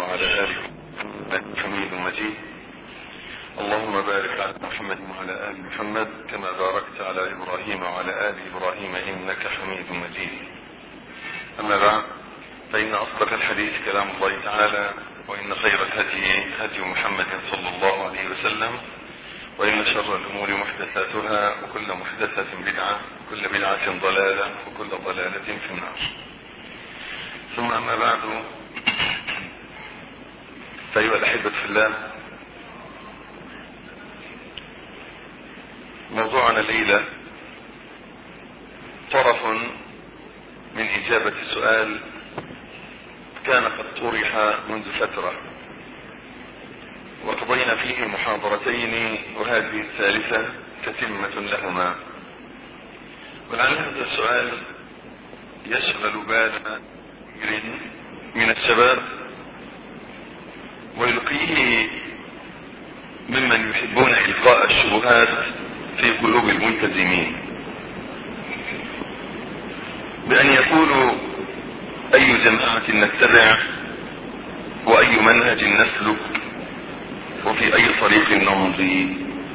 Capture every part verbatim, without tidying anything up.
وعلى آله محمد حميد مجيد. اللهم بارك على محمد وعلى آل محمد كما باركت على إبراهيم وعلى آل إبراهيم إنك حميد مجيد. أما بعد، فإن أصدق الحديث كلام الله تعالى، وإن خير الهدي هدي محمد صلى الله عليه وسلم، وإن شر الأمور محدثاتها، وكل محدثة بدعة، وكل بدعة ضلالة، وكل ضلالة في النار. ثم أما بعد، فأيها الأحبة في الله، موضوعنا الليلة طرف من إجابة سؤال كان قد طرح منذ فترة، وقضينا فيه محاضرتين، وهذه الثالثة تتمة لهما. ولعل هذا السؤال يشغل بال كثير من الشباب، ويلقيه ممن يحبون إلقاء الشبهات في قلوب الملتزمين، بأن يقولوا أي جماعة نتبع، وأي منهج نسلك، وفي أي طريق نمضي.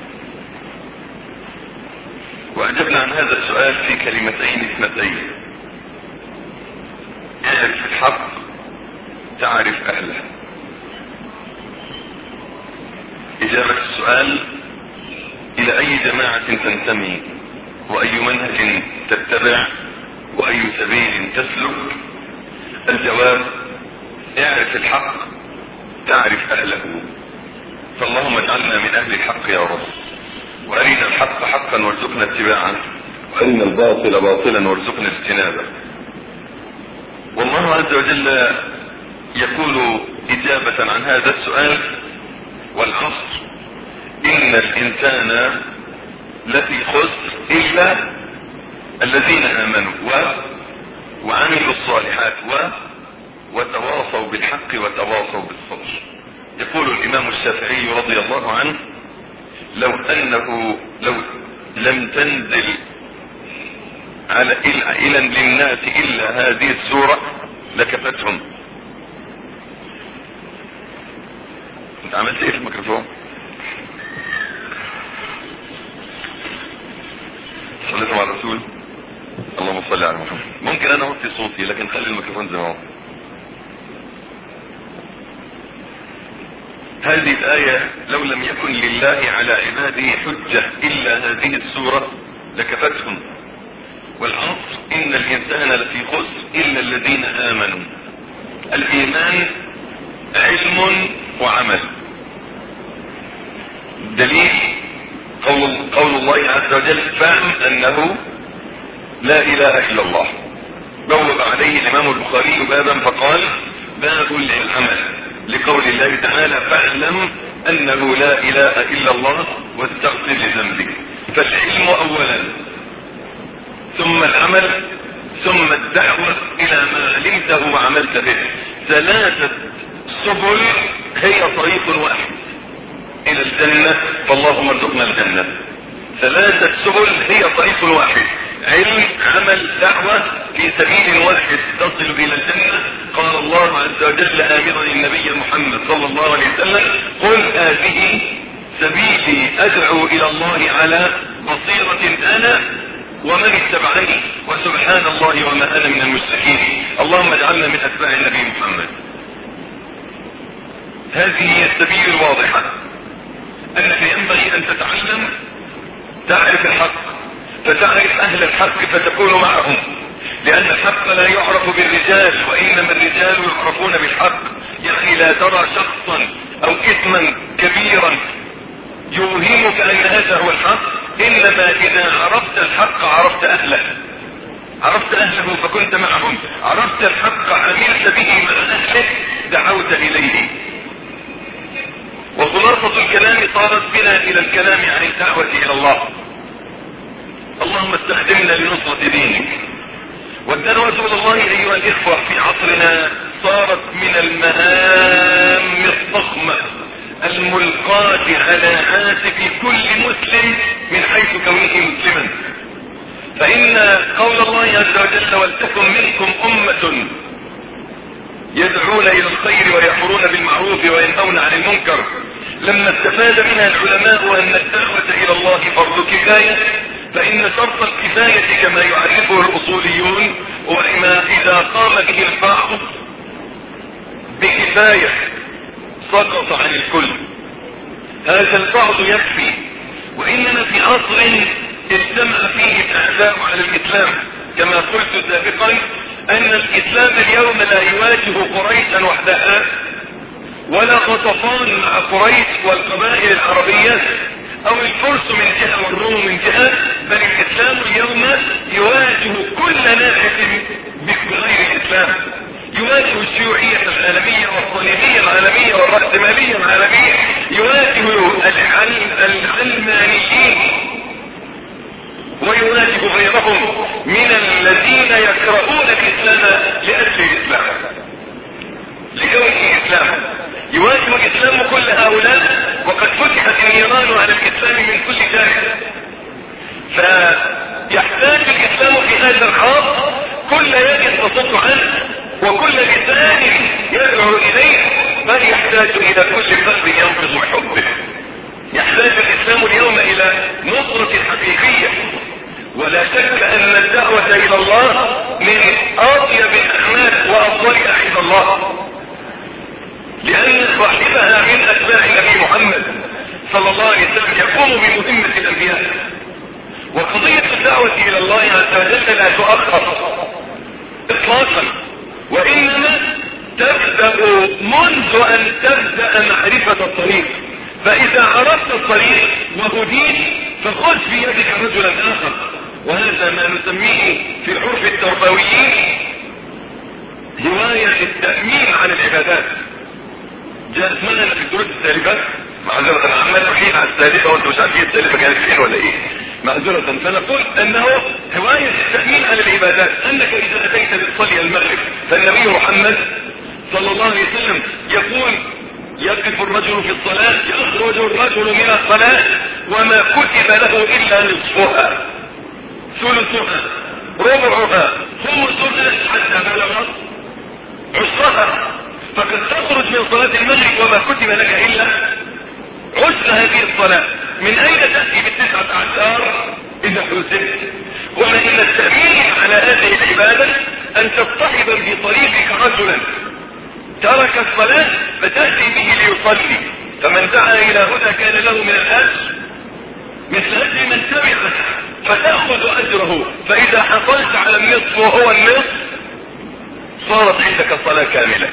وأجبنا عن هذا السؤال في كلمتين اثنتين: اعرف الحق تعرف أهله. إجابة السؤال: إلى أي جماعة تنتمي، وأي منهج تتبع، وأي سبيل تسلك؟ الجواب: اعرف الحق تعرف أهله. فاللهم اجعلنا من أهل الحق يا رب، وأرنا الحق حقا وارزقنا اتباعه، وأرنا الباطل باطلا وارزقنا اجتنابه. والله عز وجل يقول إجابة عن هذا السؤال: والعصر إن الإنسان لفي خسر إلا الذين آمنوا و... وعملوا الصالحات و... وتواصوا بالحق وتواصوا بالصبر. يقول الإمام الشافعي رضي الله عنه: لو أنه لو لم تنزل على إلى للناس إلا هذه السورة لكفتهم. انت عملت ايه في الميكروفون؟ صليتم على الرسول؟ اللهم صل على محمد. ممكن انا اوطي صوتي، لكن خلي الميكروفون زي ما هو. هذه الآية: لو لم يكن لله على عباده حجة إلا هذه السورة لكفتهم. والعصر إن الإنسان لفي خسر إلا الذين آمنوا. الإيمان علم وعمل. دليل قول, قول الله عز وجل: فاعلم أنه لا إله إلا الله. بوب عليه الإمام البخاري بابا فقال: باب العمل، لقول الله تعالى: فاعلم أنه لا إله إلا الله واستغفر لذنبك. فالعلم أولا، ثم العمل، ثم الدعوة إلى ما علمته وعملت به. ثلاثة سبل هي طريق واحد إلى الجنة، فاللهم ارزقنا الجنة. ثلاثة سبل هي طريق واحد: علم، عمل، دعوة، في سبيل واحد تصل إلى الجنة. قال الله عز وجل آمرا النبي محمد صلى الله عليه وسلم: قل هذه سبيلي أدعو إلى الله على بصيرة أنا ومن اتبعني، وسبحان الله وما أنا من المشركين. اللهم اجعلنا من أتباع النبي محمد. هذه هي السبيل الواضحة، أنك ينبغي أن تتعلم، تعرف الحق، فتعرف أهل الحق فتكون معهم، لأن الحق لا يعرف بالرجال، وإنما الرجال يعرفون بالحق. يعني لا ترى شخصا أو اسما كبيرا يوهمك أن هذا هو الحق، إنما إذا عرفت الحق عرفت أهله، عرفت أهله فكنت معهم، عرفت الحق عملت به مع أهله، دعوت إليه. وخلاصة الكلام صارت بنا إلى الكلام عن الدعوة إلى الله. اللهم استخدمنا لنصرة دينك. والدعوة إلى الله أيها الإخوة في عصرنا صارت من المهام الضخمة الملقاة على عاتق كل مسلم من حيث كونه مسلما. فإن قول الله عز وجل: ولتكن منكم أمة يدعون الى الخير ويأمرون بالمعروف وينهون عن المنكر. لما استفاد منها العلماء ان الدعوة الى الله فرض كفاية، فان شرط الكفاية كما يعرفه الاصوليون وما اذا قام به البعض بكفاية سقط عن الكل. هذا البعض يكفي، واننا في عصر اجتمع فيه الاعداء على الاسلام، كما قلت سابقا ان الاسلام اليوم لا يواجه قريشا وحدها ولا غطفان مع قريش والقبائل العربية او الفرس من جهة والروم من جهة، بل الاسلام اليوم يواجه كل ناحية بغير الاسلام. يواجه الشيوعية العالمية والصليبية العالمية والرأسمالية العالمية، يواجه العلمانيين ويواجه غيرهم من الذين يقرؤون الاسلام لاجل الاسلام لكون الاسلام. يواجه الاسلام كل هؤلاء وقد فتحت النيران على الاسلام من كل جانب، فيحتاج الاسلام في هذا الخاص كل يد تصد عنه وكل لسان يدعو اليه، بل يحتاج الى كل قلب ينبض حبه. يحتاج الاسلام اليوم الى نصرة حقيقية، ولا شك ان الدعوة الى الله من اطيب الاعمال وافضلها عند الله، لان صاحبها من اتباع النبي محمد صلى الله عليه وسلم يقوم بمهمة الانبياء. وقضية الدعوة الى الله عز وجل لا تؤخر اطلاقا، وانما تبدأ منذ ان تبدأ معرفة الطريق. فاذا عرفت الطريق وهديت فخذ في يدك رجلا اخر، وهذا ما نسميه في عرف التربويين هواية التأمين عن العبادات. جاءت معنا في الدروس السالفة، معذرة انا عمال احيل على السالفة وانت مش عارفين السالفة كانت فين ولا ايه، معذرة. فنقول انه هواية التأمين على العبادات، انك اذا اتيت لتصلي المغرب فالنبي محمد صلى الله عليه وسلم يقول يقف الرجل في الصلاة، يخرج الرجل من الصلاة وما كتب له الا نصفها ثلثها ربعها خمسها حتى بلغ عشرها. فقد تخرج من صلاة المغرب وما كتب لك الا عشر هذه الصلاة. من اين تأتي بالتسعة عشر اذا حسبت؟ ومن التأمين على هذه العبادة ان تصطحب بطريقك رجلا ترك الصلاة فتأتي به ليصلي، فمن دعا الى هدى كان له من الاجر مثل اجر من تبعه فتأخذ اجره، فاذا حصلت على النصف وهو النصف صارت عندك الصلاة كاملة.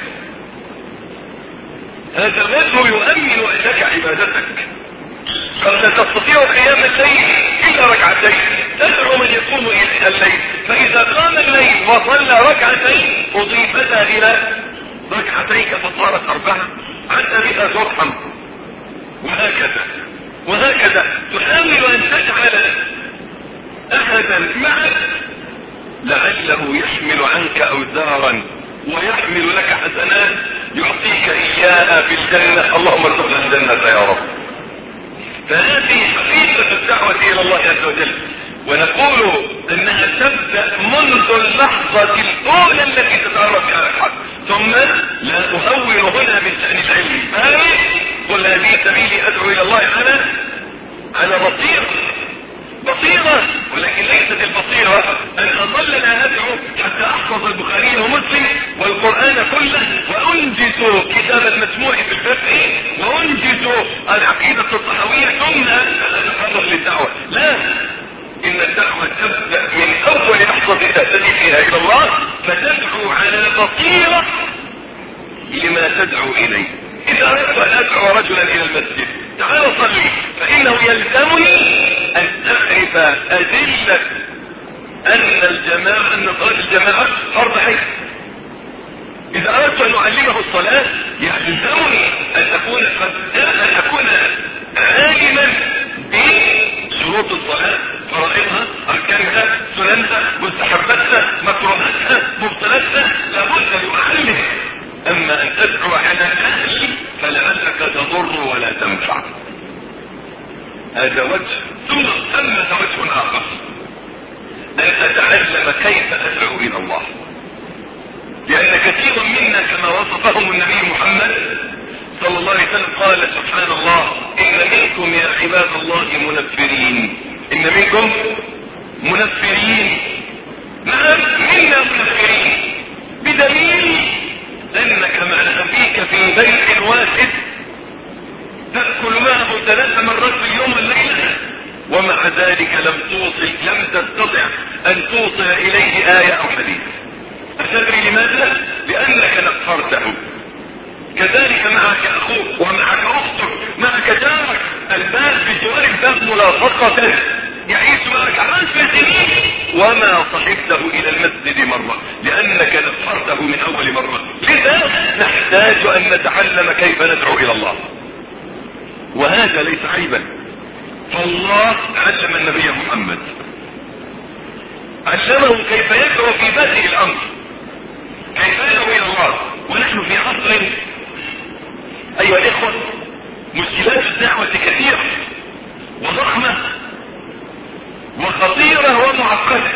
هذا الرجل يؤمن لك عبادتك، فلا تستطيع قيام الليل الا ركعتين، تدعو من يقوم الليل، فاذا قام الليل وصلى ركعتين اضيفتا الى ركعتيك فصارت اربعة، عسى بها ترحم. وهكذا وهكذا تحاول ان تجعل احدا معك لعله يحمل عنك اوزارا ويحمل لك حسنات يعطيك اياها في الجنة. اللهم ارزقنا الجنة يا رب. فهذه حقيقة الدعوة الى الله عز وجل، ونقول انها تبدأ منذ اللحظة الاولى التي تتعرف على الحق، ثم لا اهون هنا من شأن العلم. قل هذه سبيلي ادعو الى الله على على بصيرة بصيرة، ولكن ليست البصيرة ان اظلنا ادعو حتى احفظ البخاري ومسلم والقرآن كله، وانجز كتاب المسموع في الفقه، وانجز العقيدة الطحاوية، ثم اتحرك للدعوة. لا، ان الدعوة تبدأ من اول لحظة تهتدي فيها الى الله، فتدعو على بصيرة لما تدعو اليه. اذا اردت ان ادعو رجلا الى المسجد تعال صلي، فانه يلزمني ان اعرف ادلة ان الجماعة ان صلاة الجماعة فرض عين. اذا اردت ان اعلمه الصلاة يلزمني ان اكون قد ان اكون عالما بشروط الصلاة، فرائضها، اركانها، سننها، مستحباتها، مكروهاتها، مبطلاتها، لابد يعلم. اما ان تدعو على اهل فلعلك تضر ولا تنفع. هذا وجه، ثم ثمة وجه اخر ان اتعلم كيف ادعو الى الله. لأن كثيرا منا كما وصفهم النبي محمد صلى الله عليه وسلم قال سبحان الله إن منكم يا عباد الله منفرين، إن منكم منفرين، نعم منا منفرين، بدليل أنك مع أبيك في بيت واحد تأكل معه ثلاث مرات في اليوم والليلة، ومع ذلك لم توصل لم تستطع أن توصل إليه آية أو حديث. أتدري لماذا؟ لأنك نفرته. كذلك معك أخوك ومعك أختك، معك جارك، الباب بجوار الباب ملاصقة يعيش معك عشر سنين وما صحبته إلى المسجد مرة، لأنك نفرته من أول مرة. لذا نحتاج أن نتعلم كيف ندعو إلى الله، وهذا ليس عيبا. فالله علم النبي محمد، علمه كيف يدعو في بدء الأمر، كيف يدعو إلى الله. ونحن في عصر أيها الإخوة مشكلات الدعوة كثيرة وضخمة وخطيرة ومعقدة،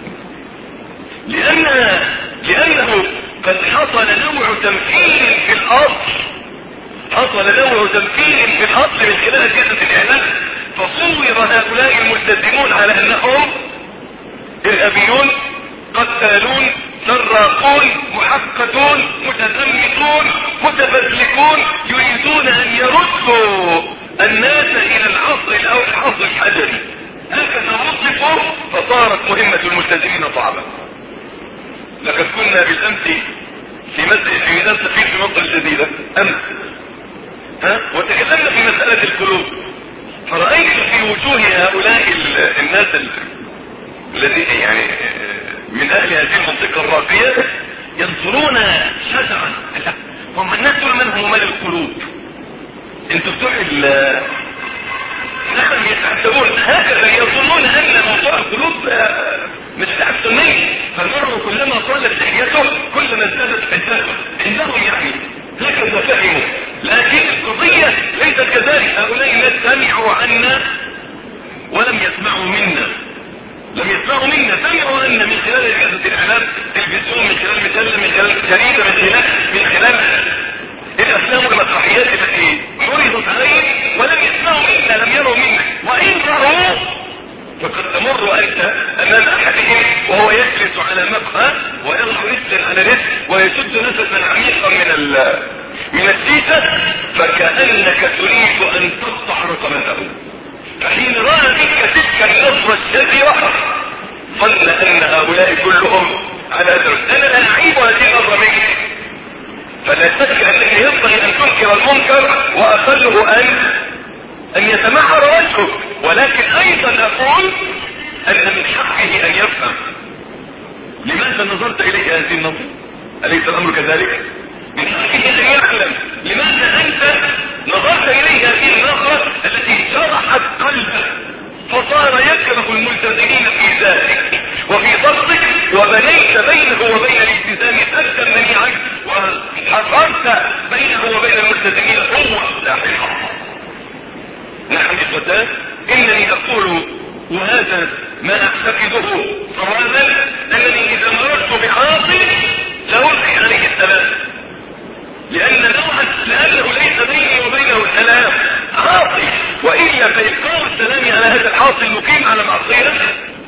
لأنها لأنه قد حصل نوع تمثيل في الأصل، حصل نوع تمثيل في الأصل من خلال أجهزة الإعلام، فصور هؤلاء الملتزمون على أنهم إرهابيون، قتالون، سراقون، محققون، متزمتون، متفزلكون، يريدون أن يردوا الناس إلى العصر الأول، العصر الحجري. هكذا وصفوا، فصارت مهمة الملتزمين صعبة. لقد كنا بالأمس في مسجد في ميدان سفير في منطقة الجديدة أمس، ها وتكلمنا في مسألة القلوب، فرأيت في وجوه هؤلاء الناس الذين يعني من أهل هذه المنطقة الراقية ينظرون شجعا. هم الناس دول من هم مال القلوب؟ انتوا بتوع نعم يتحسبون هكذا، يظنون أن موضوع القلوب مش بتاع السنية، فالمرء كلما طالت لحيته كلما ازدادت حسابه عندهم، يعني هكذا فهموا. لكن القضية ليست كذلك. هؤلاء الناس سمعوا عنا ولم يسمعوا منا، لم يسمعوا منا، سمعوا أن من خلال أجهزة الإعلام، تلفزيون، من خلال مجلة، من خلال جريدة، من خلال من خلال الأفلام والمسرحيات التي عرضت عليهم، ولم يسمعوا منا، لم يروا منا. وإن رأوا فقد تمر أنت أمام أحدهم وهو يجلس على مقهى ويضع رجلا على رجل ويشد نفسا عميقا من من السيسة، فكأنك تريد أن تقطع رقبته. فحين رأى منك تلك النظرة الشريرة ظن أن هؤلاء كلهم على درس. أنا لا أعيب هذه النظرة منك، فلا شك أنك ينبغي أن تنكر المنكر وأقله أن أن يتمعر وجهك، ولكن أيضا أقول أن من حقه أن يفهم لماذا نظرت إليه هذه النظرة. أليس الأمر كذلك؟ من حقه أن يعلم لماذا أنت نظرت إليه هذه النظرة التي شرحت قلبه فصار يكره الملتزمين في ذلك وفي صدقك، وبنيت بينه وبين الالتزام سدا منيعا، وحفرت بينه وبين الملتزمين قوة لاحقة. نعم إخوتان، إنني أقول وهذا ما أعتقده صوابا، أنني إذا مررت بعاصي سألقي عليه السلام، لأن نوعا لأنه ليس بيني وبينه السلام عاصي، وإلا فإلقاء السلام على هذا العاصي المقيم على معصيته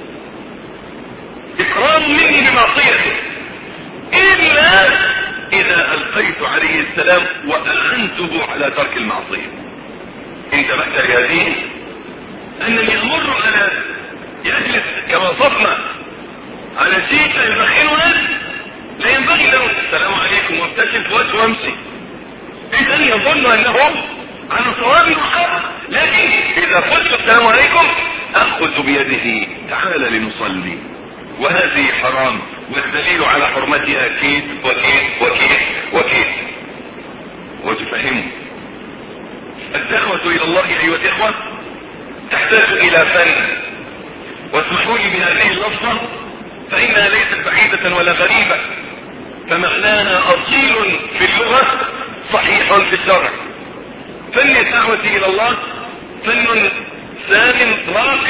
إكرام مني بمعصيته، إلا إذا ألقيت عليه السلام وأعنته على ترك المعصية. انتبهت لهذه؟ أنني أمر على يجلس كما صفنا على شيء يدخلنا، لا ينبغي له السلام عليكم وابتسم في وجهه وامشي، إذن يظن أنه على صواب وحق. لكن إذا قلت السلام عليكم أخذ بيده تعال لنصلي، وهذه حرام، والدليل على حرمتها كيد وكيد وكيد وكيد. وتفهموا الدعوة إلى الله أيها الإخوة تحتاج إلى فن، واسمحوا لي بهذه اللفظة فإنها ليست بعيدة ولا غريبة، فمعناها أصيل في اللغة صحيح في الشرع. فن الدعوة إلى الله فن سام راق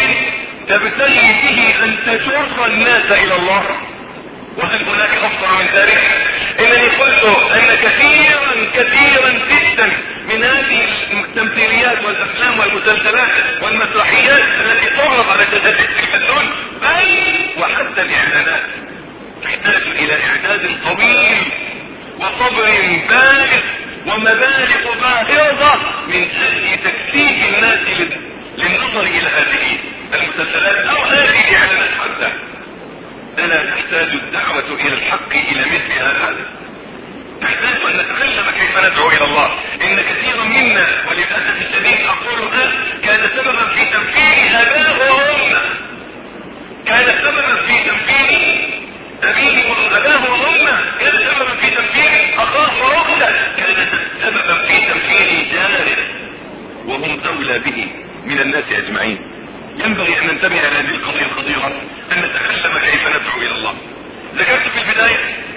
تبتغي به أن تجر الناس إلى الله. وهل هناك أفضل من ذلك؟ انني قلت ان كثيرا كثيرا جدا من هذه التمثيليات والافلام والمسلسلات والمسرحيات التي تعرض على شاشات التلفزيون بل وحتى الاعلانات تحتاج الى اعداد طويل وصبر بالغ ومبالغ باهظة من اجل تكثيف الناس للنظر الى هذه المسلسلات او هذه الاعلانات حتى. ألا تحتاج الدعوة إلى الحق إلى مثل هذا. نحتاج أن نتكلم كيف ندعو إلى الله. إن كثيرا منا وللأسف الشديد أقولها كان سببا في تنفير أباه وأمه، كان سببا في تنفير أبيه وأباه وأمه، كان سببا في تنفير أخاه وأخته، كان سببا في تنفير جاره وهم أولى به من الناس أجمعين. ينبغي أن ننتبه إلى هذه القضية الخطيرة، أن نتكلم كيف ندعو إلى الله. ذكرت في البداية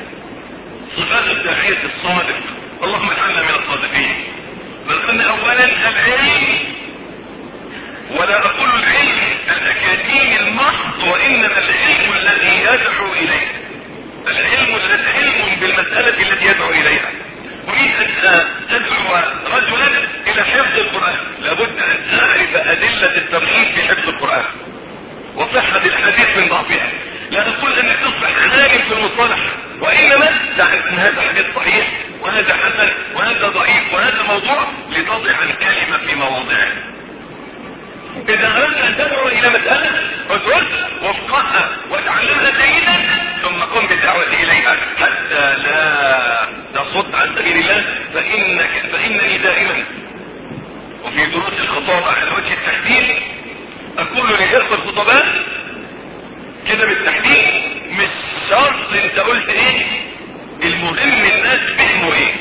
صفات الداعية الصادق، اللهم اجعلنا من الصادقين. بل أن أولا العلم، ولا أقول العلم الأكاديمي المحض، وإنما العلم الذي يدعو إليه، العلم الذي علم بالمسألة التي يدعو إليها. أريد أن تدعو رجلا إلى حفظ القرآن، لابد أن تعرف أدلة الترغيب في حفظ القرآن وصحة الحديث من ضعفها. لا أقول أنك تصبح عالم في المصطلح، وإنما تعرف أن هذا حديث صحيح وهذا حسن وهذا ضعيف وهذا موضوع، لتضع الكلمة في مواضعها. إذا أردت أن تدعو إلى مسألة ادرس وافقهها وتعلمها جيدا ثم قم بالدعوة إليها حتى لا تصد عن سبيل الله. فإنك فإنني دائما وفي دروس الخطابة على وجه التحديد أقول لإخوة الخطباء كده بالتحديد، مش شرط انت قلت ايه، المهم الناس فهموا ايه.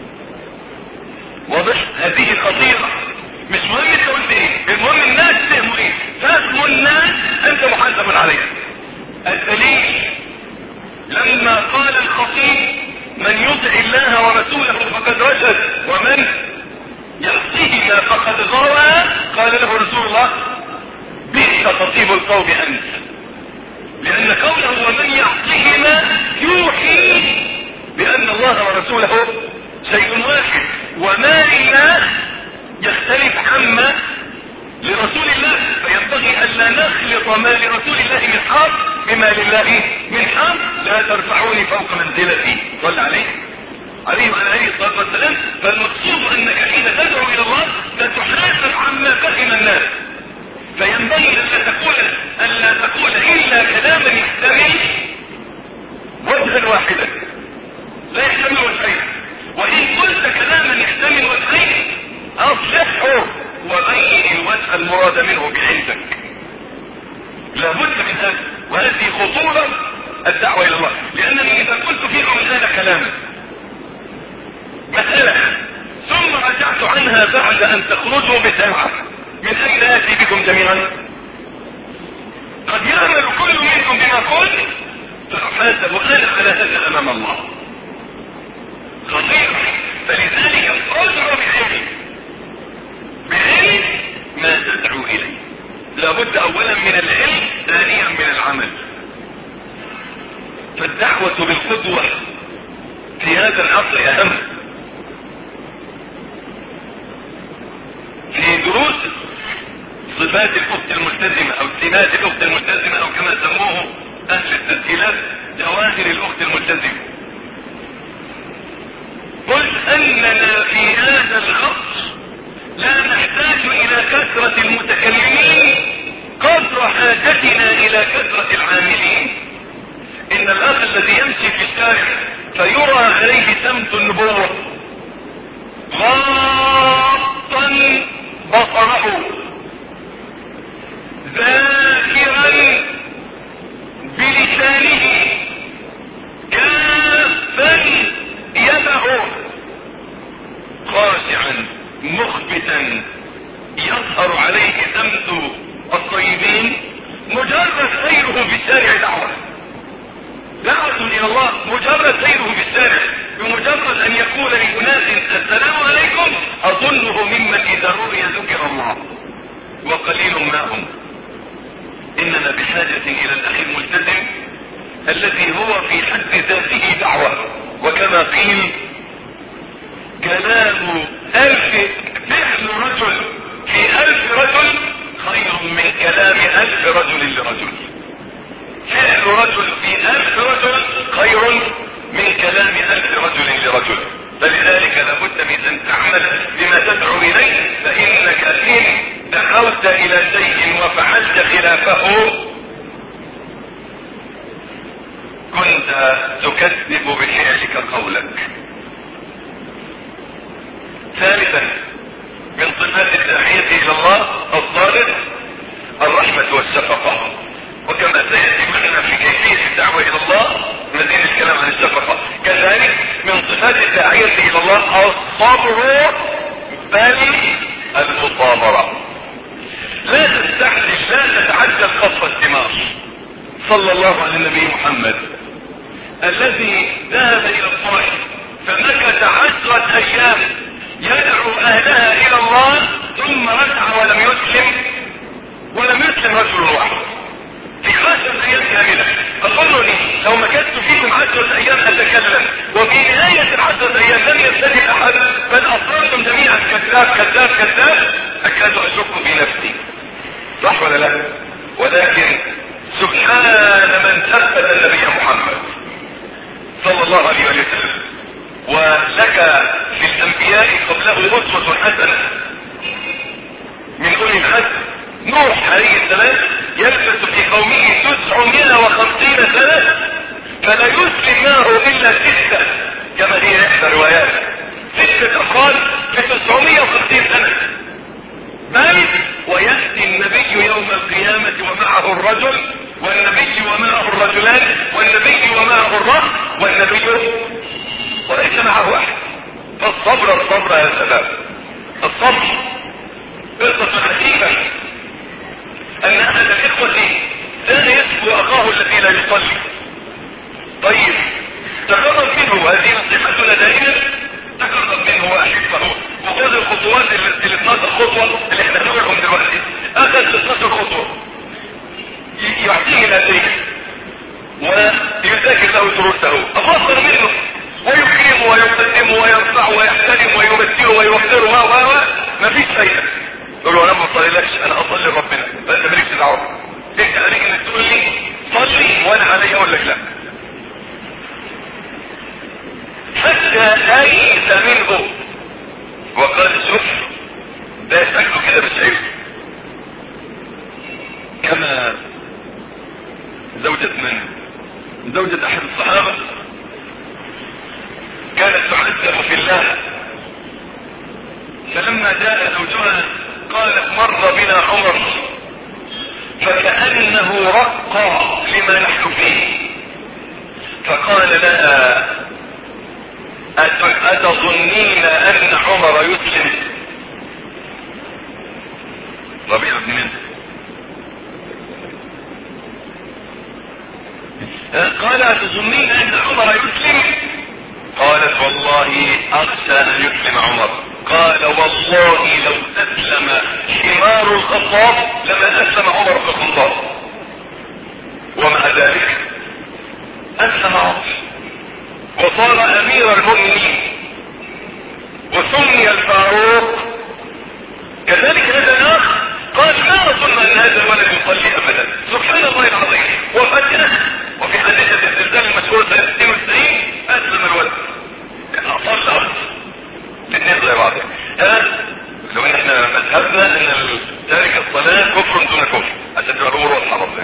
واضح؟ هذه خطيرة. مش مهم انت قلت ايه، المهم الناس فهموا ايه. فهم الناس انت محاسب عليها. الدليل لما قال الخطيب من يطع الله ورسوله فقد رشد ومن يعصيهما فقد غوى، قال له رسول الله بئس خطيب القوم انت. لان قوله ومن يعصيهما يوحي بان الله ورسوله شيء واحد، وما لله يختلف عما لرسول الله، فينبغي ألا نخلط ما لرسول الله من حق بما لله من حق. لا ترفعوني فوق منزلتي، صل عليه عليه وعلى آله الصلاة والسلام. فالمقصود أنك حين تدعو إلى الله ستحاسب عما فهم الناس، فينبغي ألا تقول ألا تقول إلا كلاما يحتمل وجها واحدا، لا يحتمل وجهين. وإن قلت كلاما يحتمل وجهين أصلحه وبين الوجه المراد منه بعلمك. لابد من هذا، وهذه خطورة الدعوة إلى الله. لأنني إذا قلت فيكم الآن كلاما مسألة ثم رجعت عنها بعد أن تخرجوا بساعة، من أين آتي بكم جميعا؟ قد يعمل كل منكم بما قلت فأحاسب أنا على هذا أمام الله. خطير. فلذلك ادعو بعلم، بعلم ما تدعو إليه. لابد أولا من العلم، ثانيا من العمل. فالدعوة بالقدوة في هذا العصر أهم. في دروس صفات الأخت الملتزمة أو سمات الأخت الملتزمة أو كما سموه أهل التسجيلات جواهر الأخت الملتزمة، قلت أننا في هذا العصر لا نحتاج إلى كثرة المتكلمين قدر حاجتنا إلى كثرة العاملين. إن الأخ الذي يمشي في الشارع فيرى عليه سمت النبوة غاضا بصره ذاكرا بلسانه كافا يده خاشعا مخبتا يظهر عليه سمت الطيبين، مجرد سيره في الشارع دعوة دعوة الى الله. مجرد سيره في الشارع، بمجرد ان يقول لأناس السلام عليكم اظنه ممن اذا رؤي ذكر الله وقليل ما هم. اننا بحاجة الى الاخ الملتزم الذي هو في حد ذاته دعوة، وكما كما قيل كلام ألف فعل رجل في ألف رجل خير من كلام ألف رجل لرجل. فعل رجل في ألف رجل خير من كلام ألف رجل لرجل. فلذلك لابد من أن تعمل بما تدعو إليه، فإنك إن دعوت إلى شيء وفعلت خلافه كنت تكذب بفعلك قولك. ثالثا من صفات الداعية إلى الله الصادق الرحمة والشفقة، وكما سيأتي معنا في كيفية الدعوة إلى الله مزيد الكلام عن الشفقة. كذلك من صفات الداعية إلى الله الصبر بل المصابرة. لا تستعجل، لا تتعجل قطف الثمار. صلى الله على النبي محمد الذي ذهب إلى الطائف فمكث عشرة أيام يدعو أهلها إلى الله ثم رجع ولم يسلم ولم يسلم رجل واحد في عشرة أيام كاملة. فقالوا لي لو مكثت فيكم عشرة أيام أتكلم وفي نهاية العشرة أيام لم يستجب أحد بل أصررتم جميعا كذاب كذاب كذاب أكاد أشك في نفسي. صح ولا لا؟ ولكن سبحان من ثبت النبي محمد صلى الله عليه وسلم. ولك في الأنبياء قبله أسوة حسنة من أولي العزم. نوح عليه السلام يلبس في قومه تسعمائة وخمسين سنة فلا يسلم معه إلا ستة كما هي إحدى الروايات، ستة أخوان في تسعمائة وخمسين سنة. بل ويأتي النبي يوم القيامة ومعه الرجل والنبي ومعه الرجلان والنبي ومعه الرهط والنبي وليس معه أحد. فالصبر الصبر يا سلام. الصبر قصة عجيبة أن أحد الإخوة كان يسبو أخاه الذي لا يصلي. طيب تقرب منه، هذه نصيحتنا دائما، تقرب منه وأحبه وخذ الخطوات ال اثناشر خطوة اللي احنا نقولهم دلوقتي. أخذ اثناشر خطوة يعطيه نتيجة ويذاكر له دروسه. أفضل منه ويكرمه ويقدمه ويرفعه ويحترم ويمثله ويوفره و و ما فيش فايدة. يقول له انا ما اصليلكش، انا اصلي ربنا بس مالكش دعوه. انت عليك انك تقول لي صلي وانا علي اقول لك لا. حتى ايس منه وقال شوف ده شكله كده مش عيب. كما زوجة من زوجة احد الصحابة كانت تعذب في الله، فلما جاء زوجها قالت مر بنا عمر فكأنه رقى لما نحن فيه، فقال لها أتظنين أن عمر يسلم؟ ربيع بن منه قال أتظنين أن عمر يسلم؟ قالت والله أخشى أن يسلم عمر. قال والله لو أسلم حمار الخطاب لما أسلم عمر بن الخطاب. ومع ذلك أسلم عمر وصار أمير المؤمنين وسمي الفاروق. كذلك هذا الأخ قال ما أظن أن هذا الولد يصلي أبدا. سبحان الله العظيم. وفجأة وفي حادثة الزلزال المشهورة سنة اثنين وتسعين أسلم الولد أصلى الاثنين زي بعض. ها لو ان احنا مذهبنا ان تارك الصلاة كفر دون كفر عشان تبقى الامور واضحة ربنا.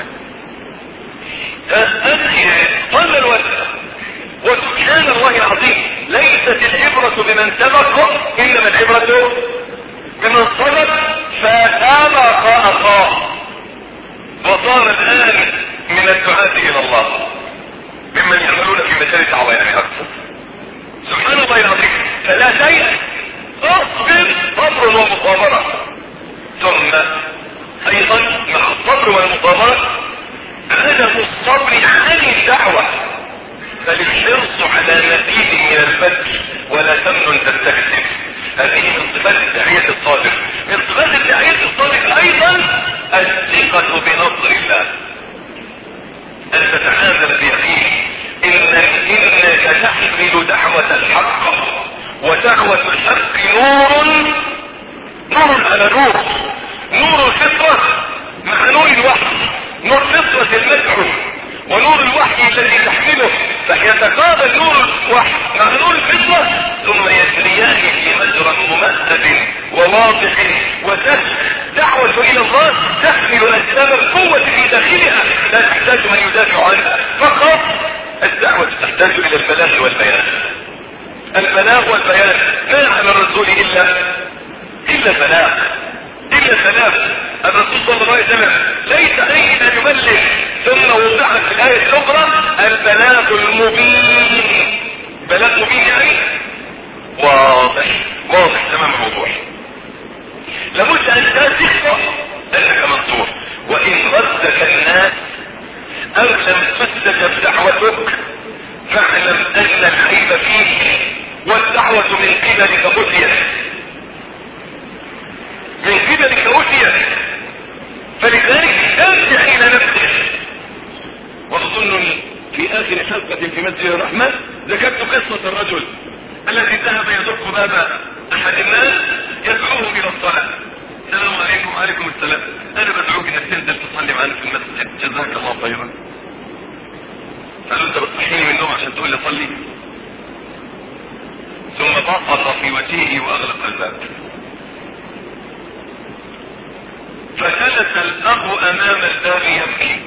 ها صلى الولد. وسبحان الله العظيم ليست العبرة بمن سبق انما العبرة بمن صدق فسابق اخاه وصار الان من الدعاة الى الله ممن يعملون في مجال الدعوة يعني اكثر. سبحان الله العظيم. فلا شيء اصبر صبر ومصابرة. ثم ايضا مع الصبر والمصابرة عدم الصبر عن الدعوة بل الحرص على مزيد من البذل ولا تمنن تستكثر. هذه من صفات الداعية الصادق. من صفات الداعية الصادق ايضا الثقة بنصر الله، ان تتعامل بيقين ان انك تحمل دعوة نور نور على نور، نور الفطرة مع نور الوحي، نور فطرة المدعو ونور الوحي الذي تحمله، فيتقابل نور الوحي مع نور الفطرة ثم يجريان في مجرى ممهد وواضح وسهل. دعوة الى الله تحمل اسباب القوة في داخلها، لا تحتاج من يدافع عنها فقط. الدعوة تحتاج الى البلاغ والبيان، البلاغ والبيان، ما على الرسول الا الا البلاغ، الا البلاغ. الرسول صلى الله عليه وسلم ليس اين ان يبلغ، ثم وضعت في الايه الاخرى البلاغ المبين. بلاغ مبين يعني واضح، واضح تمام الوضوح. لابد ان تثق انك منصور، وان ردك الناس او لم تستجب دعوتك فاعلم ان العيب فيك، والدعوة من قبلك أتيت، من قبلك أتيت. فلذلك ارجع الى نفسك. واظنني في اخر حلقة في مسجد الرحمة ذكرت قصة الرجل الذي ذهب يدق باب احد الناس يدعوه الى الصلاة. السلام عليكم. وعليكم السلام. انا بدعوك انك تنزل تصلي معنا في المسجد، جزاك الله خيرا. قالوا انت بتصحيني من النوم عشان تقول لي صلي؟ ثم بقط في وجهه واغلق الباب. فجلس الاخ امام الباب يبكي.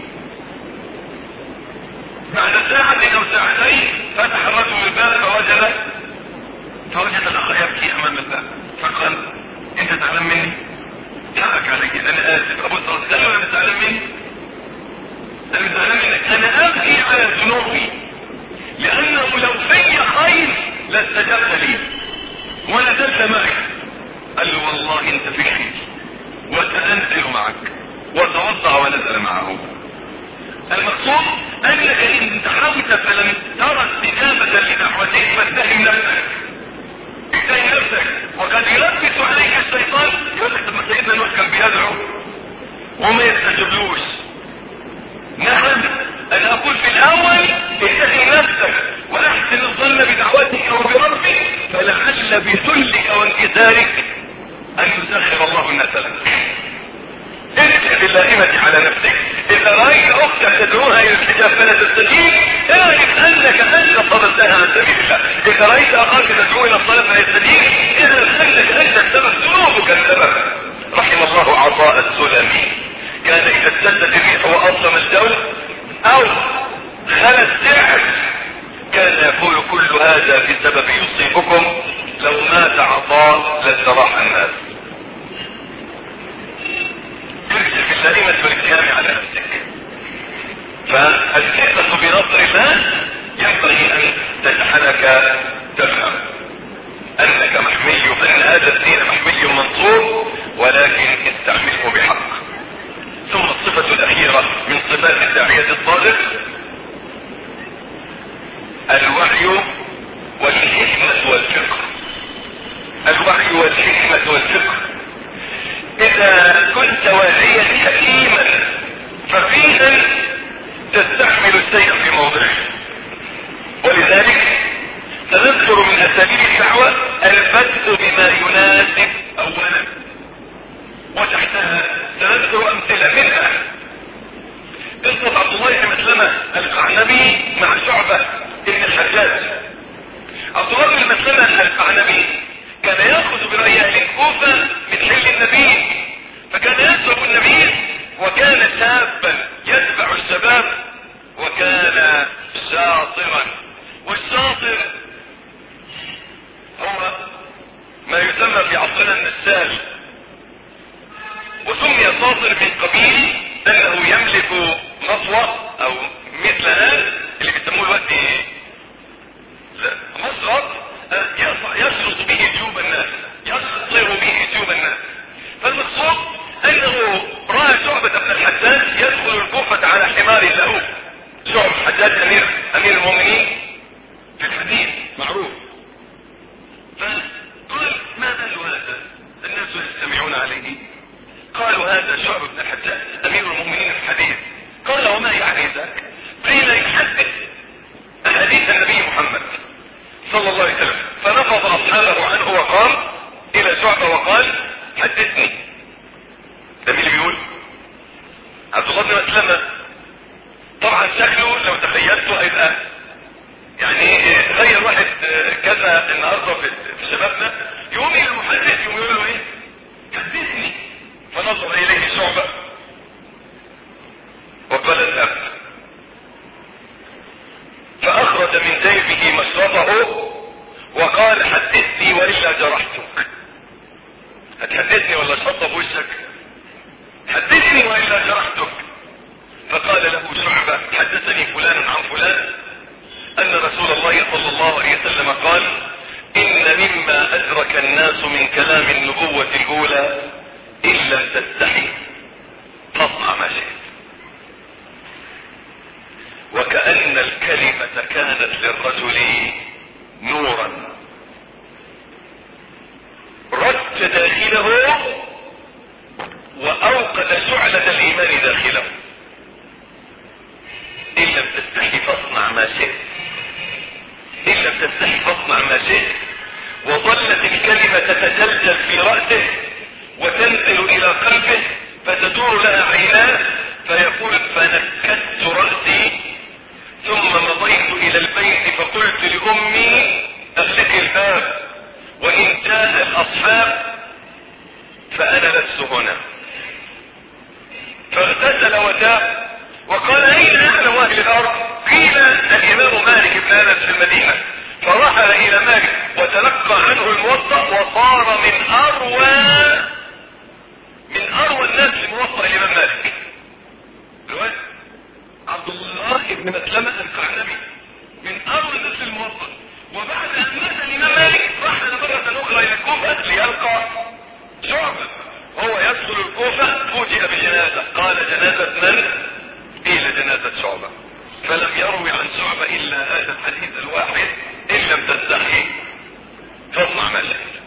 بعد ساعة او ساعتين فتح الرجل الباب فوجد فوجد الاخ يبكي امام الباب، فقال انت تعلم مني؟ حقك علي، انا اسف. ابو الصلاة قال له انا تعلم مني؟ انا تعلم منك، انا ابكي على ذنوبي، لانه لو في خير لاستجبت لي ونزلت معي. قال له والله انت في خير، وسأنزل معك. وتوضع ونزل معه. المقصود انك ان دعوت فلم ترى استجابة لدعوتك فاتهم نفسك، اتهم نفسك. وقد يلبس عليك الشيطان يقول لك لما سيدنا نوح كان بيدعو وما يستجبلوش. نعم انا اقول في الاول اتهم نفسك واحسن الظن بدعوتك وبربك، فلعل بذلك وانكسارك ان يسخر الله الناس لك. ارجع باللائمة على نفسك. اذا رأيت اختك تدعوها الى الحجاب فلا تستجيب، اعرف انك انت صدرتها عن سبيل الله. اذا رأيت اخاك تدعو الى الصلاة فلا يستجيب، اعرف انك انت السبب، ذنوبك السبب. رحم الله عطاء السلمي، كان اذا اشتدت الريح واظلم الجو او خلى السعر كان يقول كل هذا في سبب يصيبكم، لو مات عطاء لاستراح الناس. ارجع باللائمة والاتهام على نفسك. فالثقة بنصر الله ينبغي ان تجعلك تفهم انك محمي، فان هذا الدين محمي منصور، ولكن استعمله بحق. ثم الصفة الاخيرة من صفات الداعية الصادق الوعي والحكمة والفقه. الوعي والحكمة والفقه. اذا كنت واعيا حكيما فقيها تستحمل الشيء في موضعه. ولذلك سنذكر من اساليب الدعوة البدء بما يناسب اولا، وتحتها سنذكر امثلة منها قصة عبد الله بن مسلمة القعنبي مع شعبة ابن الحجاج. عبد الله بن مسلمة القعنبي كان ياخذ برأي اهل الكوفة من حل النبي، فكان يسلب النبي، وكان شابا يتبع الشباب، وكان شاطرا. والشاطر هو ما يسمى في عصرنا النسال، وسمي شاطر من قبيل انه يملك مطوة او مثل هذا اللي بيسموه الوقت مصرف يشرط به جيوب الناس، يسطر به جيوب الناس. فالمقصود انه رأى شعبة بن الحجاج يدخل الكوفة على حمار له. شعبة الحجاج امير امير المؤمنين في الحديث معروف. فقال ما بال هذا؟ الناس يستمعون عليه. قالوا هذا شعبة بن الحجاج امير المؤمنين في الحديث. قال وما يعني ذاك؟ قيل يحدث حديث النبي محمد صلى الله عليه وسلم. فنفض اصحابه عنه وقال حدثني. ده مين اللي بيقول؟ عبد الله بن مسلمة. طبعا شكله لو تخيلته هيبقى يعني تخيل واحد كذا النهارده في شبابنا يقوم الى المحدث يقوم يقول له ايه؟ حدثني. فنظر اليه شعبة وقال اذهب، فاخرج من جيبه مشرطه وقال حدثني والا جرحتك. هتحدثني ولا شطب وشك؟ حدثني والا جرحتك. فقال له شعبة حدثني فلان عن فلان ان رسول الله صلى الله عليه وسلم قال ان مما ادرك الناس من كلام النبوة الاولى الا تستحي فاصنع ما شئت. وكأن الكلمة كانت للرجل نورا رد داخله واوقد شعلة الايمان داخله. ان لم تستحي فاصنع ما شئت، ان لم تستحي فاصنع ما شئت. وظلت الكلمة تتجلجل في رأسه وتنزل الى قلبه فتدور لها عيناه فيقول فنكدت رأسي ثم مضيت الى البيت فقلت لامي اغلقي الباب وان جاء الاصحاب فانا لست هنا. فاغتسل وتاب وقال اين اعلم اهل الارض؟ قيل الامام مالك بن انس في المدينة. فرحل الى مالك وتلقى عنه الموطأ وصار من اروى من اروى الناس لموطأ الامام مالك. الواد عبد الله بن مسلمة القعنبي من اروى الناس للموطأ. وبعد ان مات الامام مالك رحل مرة اخرى الى الكوفة ليلقى شعبة. هو يدخل الكوفة فوجئ بجنازة. قال جنازة من؟ قيل جنازة شعبة. فلم يروي عن شعبة الا هذا الحديث الواحد ان لم تستحي فاصنع ما شئت.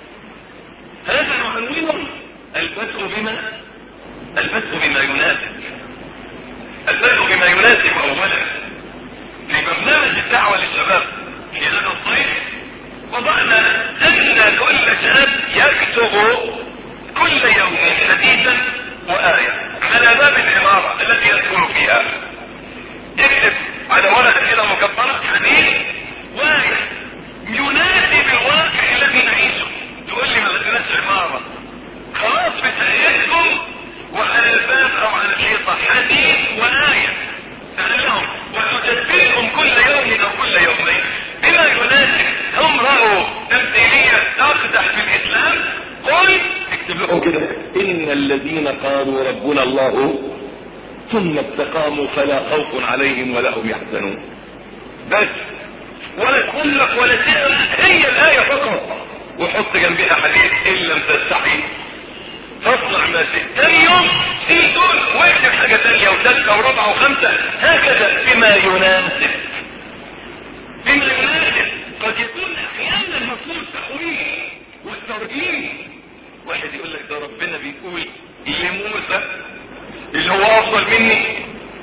هذا عنوان البدء بما البدء بما يناسب البدء بما يناسب اولا. في برنامج الدعوة للشباب في هذا الصيف وضعنا ان كل شاب يكتب كل يوم حديثا وآية على باب العمارة التي يدخل فيها. اكتب على ورقة كده مكبرة حديث وآية يناسب الواقع الذي نعيشه. تقول لي ما لديناش عمارة، خلاص بتأيدكم وعلى الباب او على الحيطة حديث وآية تعلمهم وتجددهم كل يوم او كل يومين بما يناسب. هم رأوا تمثيلية تقدح في الاسلام قل اكتب لهم كده ان الذين قالوا ربنا الله ثم استقاموا فلا خوف عليهم ولا هم يحزنون. بس ولا تقول لك ولا تقرا هي الايه فقط وحط جنبها حديث ان لم تستحي فاصنع ما شئت. ثاني يوم في دول واكتب حاجه ثانيه وثالثه ورابعه وخمسه هكذا بما يناسب بما يناسب. قد يكون احيانا المفروض تحويل والترجيح. واحد يقول لك ده ربنا بيقول لموسى اللي هو افضل مني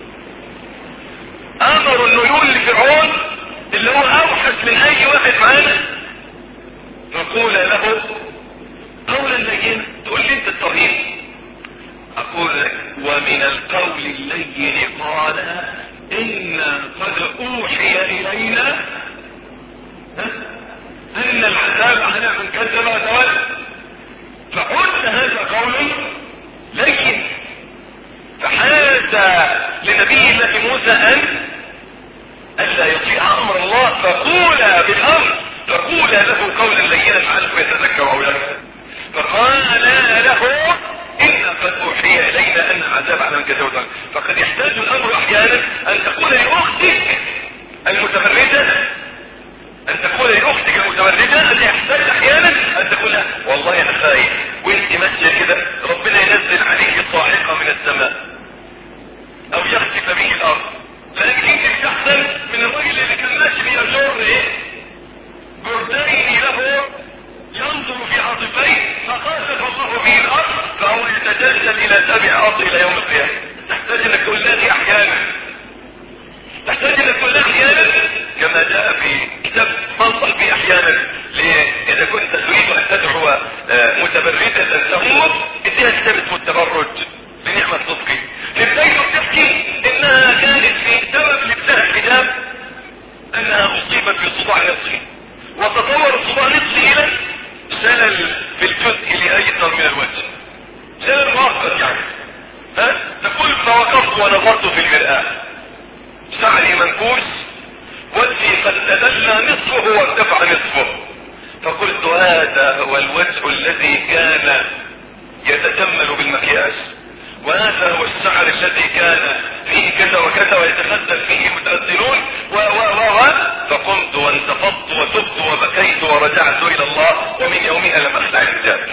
امر انه يقول لفرعون اللي هو اوحش من اي واحد معانا نقول له قولا لينا. تقول لي انت الطريق. اقول لك ومن القول اللين قال انا قد اوحي الينا ان العذاب على من كذب وتولى. فقلت هذا قول لكن فحاز لنبي الله موسى ان الا يطيع امر الله فقولا بالامر فقولا له قولا لينا لعله يتذكر او يخشى. فقال له ان قد اوحي الينا ان عذاب على من كذب وتولى. فقد يحتاج الامر احيانا ان تقول لاختك المتفرده ان تقول لاختك المتفرده ان يحتاج احيانا ان تقول لها والله انا خايف وانت ماشيه كده ربنا ينزل عليك صاعقه من السماء او يخسف به الارض. لان انت مش احسن من الراجل اللي كان ماشي بيجر ايه جردين له ينظر في عاطفيه فخسف الله به الارض فهو يتجلجل الى سابع ارض الى يوم القيامه. تحتاج انك تقول لها دي احيانا تحتاج انك تقول لها احيانا كما جاء في كتاب منصح به احيانا. ليه؟ اذا كنت تريد ان تدعو آه متبرجة تموت اديها كتاب اسمه التبرج لنعمة صدقي. في بدايته بتحكي انها كانت في سبب لبسها الحجاب انها اصيبت بصداع نصفي، وتطور الصداع النصفي الى شلل في الجزء الايسر من الوجه، شلل مؤقت يعني. ها تقول فوقفت ونظرت في المرآة، شعري منكوش، وجهي قد تدلى نصفه وارتفع نصفه، فقلت هذا هو الوجه الذي كان يتجمل بالمكياج، وهذا هو الشعر الذي كان فيه كذا وكذا ويتخزن فيه المتنزلون و و و و فقمت وانتفضت وتبت وبكيت ورجعت الى الله، ومن يومها لم اخلع الحجاب.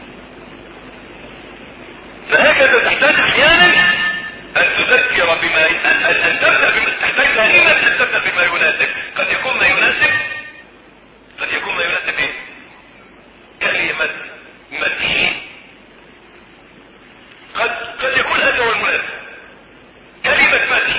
فهكذا تحتاج احيانا ان تذكر بما ان, أن تبدا بما تحتاج دائما ان تبدا بما يناسب. قد يكون ما يناسب قد يكون ما يناسب ايه؟ كلمه مدح، قد قد يكون هذا هو المناسب، كلمه مدح.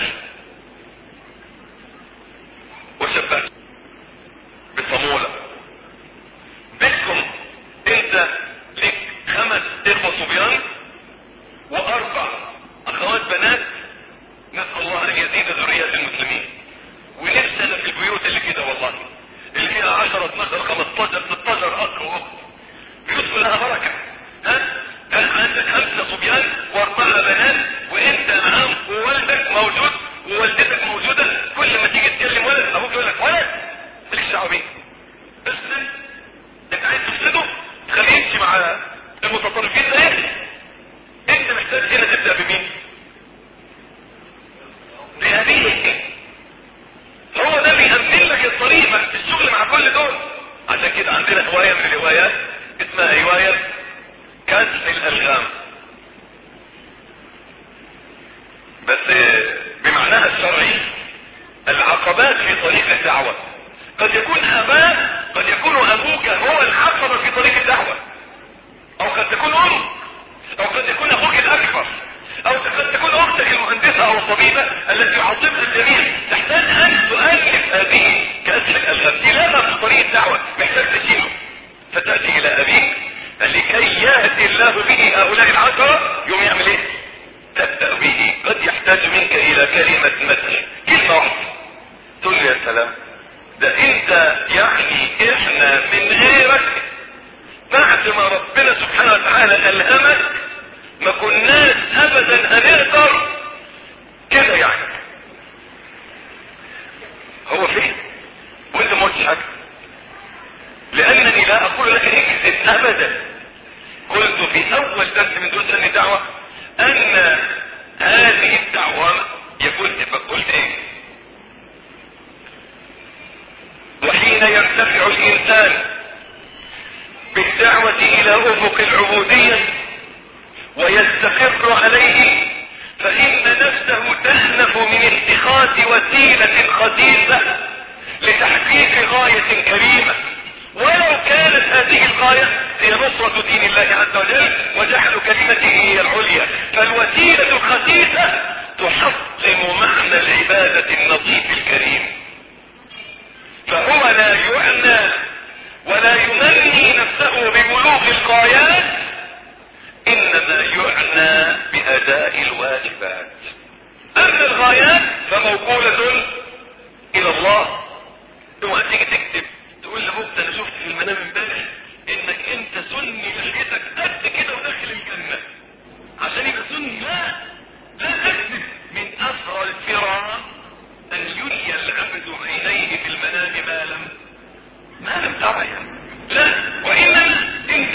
وشبهت بالصموله بكم انت لك خمس اخوه صبيان واربع اخوات بنات، نسال الله ان يزيد ذريه المسلمين. ونفسنا في البيوت اللي كده والله، اللي فيها عشرة اتناشر خمستاشر ستاشر اخ واخت، بيوت كلها بركه. ها كان عندك خمسه صبيان واربعه بنات، وانت معاهم وولدك موجود ووالدتك موجوده، كل ما تيجي تكلم ولد ابوك يقول لك ولد مالكش دعوه بيه، بس انت عايز تفسده تخليه يمشي مع المتطرفين ده. انت محتاج هنا تبدا بمين؟ بأبيك. هو ده بيأمن لك الطريق في الشغل مع كل دول. عشان كده عندنا هوايه من الهوايات اسمها هوايه كسر الالغام، بس بمعناها الشرعي العقبات في طريق الدعوه. قد يكون اباك قد يكون ابوك هو العقبه في طريق الدعوه، او قد تكون امك، او قد يكون اخوك الاكبر، او قد تكون اختك المهندسه او الطبيبه التي يعظمها الجميع. تحتاج ان تؤلف هذه كاسر الالغام، دي لازم في طريق الدعوه محتاج تشيله. فتاتي الى ابيك لكي يهدي الله به هؤلاء العشره، يوم يعمل ايه؟ تبدا به. قد يحتاج منك الى كلمه مدح، كلمه واحده تقول له يا سلام، ده انت يعني احنا من غيرك بعد ما ربنا سبحانه وتعالى الهمك ما كناش ابدا هنقدر كده يعني. هو فين وانت ما قلتش حاجه، لانني لا اقول لك اكذب ابدا. قلت في اول درس من دروس الدعوه ان هذه الدعوه يقول قلت ايه؟ وحين يرتفع الانسان بالدعوة الى افق العبودية ويستقر عليه، فان نفسه تأنف من اتخاذ وسيلة خسيسة لتحقيق غاية كريمة، ولو كانت هذه الغاية هي نصرة دين الله عز وجل وجعل كلمته هي العليا. فالوسيلة الخسيسة تحطم معنى العبادة النظيف الكريم. فهو لا يعنى ولا يمني نفسه ببلوغ الغايات، انما يعنى باداء الواجبات. اما الغايات فموكولة الى الله. اوعى تيجي تكتب تقول لابوك ده انا شفت في المنام امبارح انك انت سني لحيتك قد كده وداخل الجنه عشان يبقى سني. لا لا تكتب من اثر الفرار ان يري العبد عينيه في المنام ما لم ما لم ترى يعني. لا، وانما انت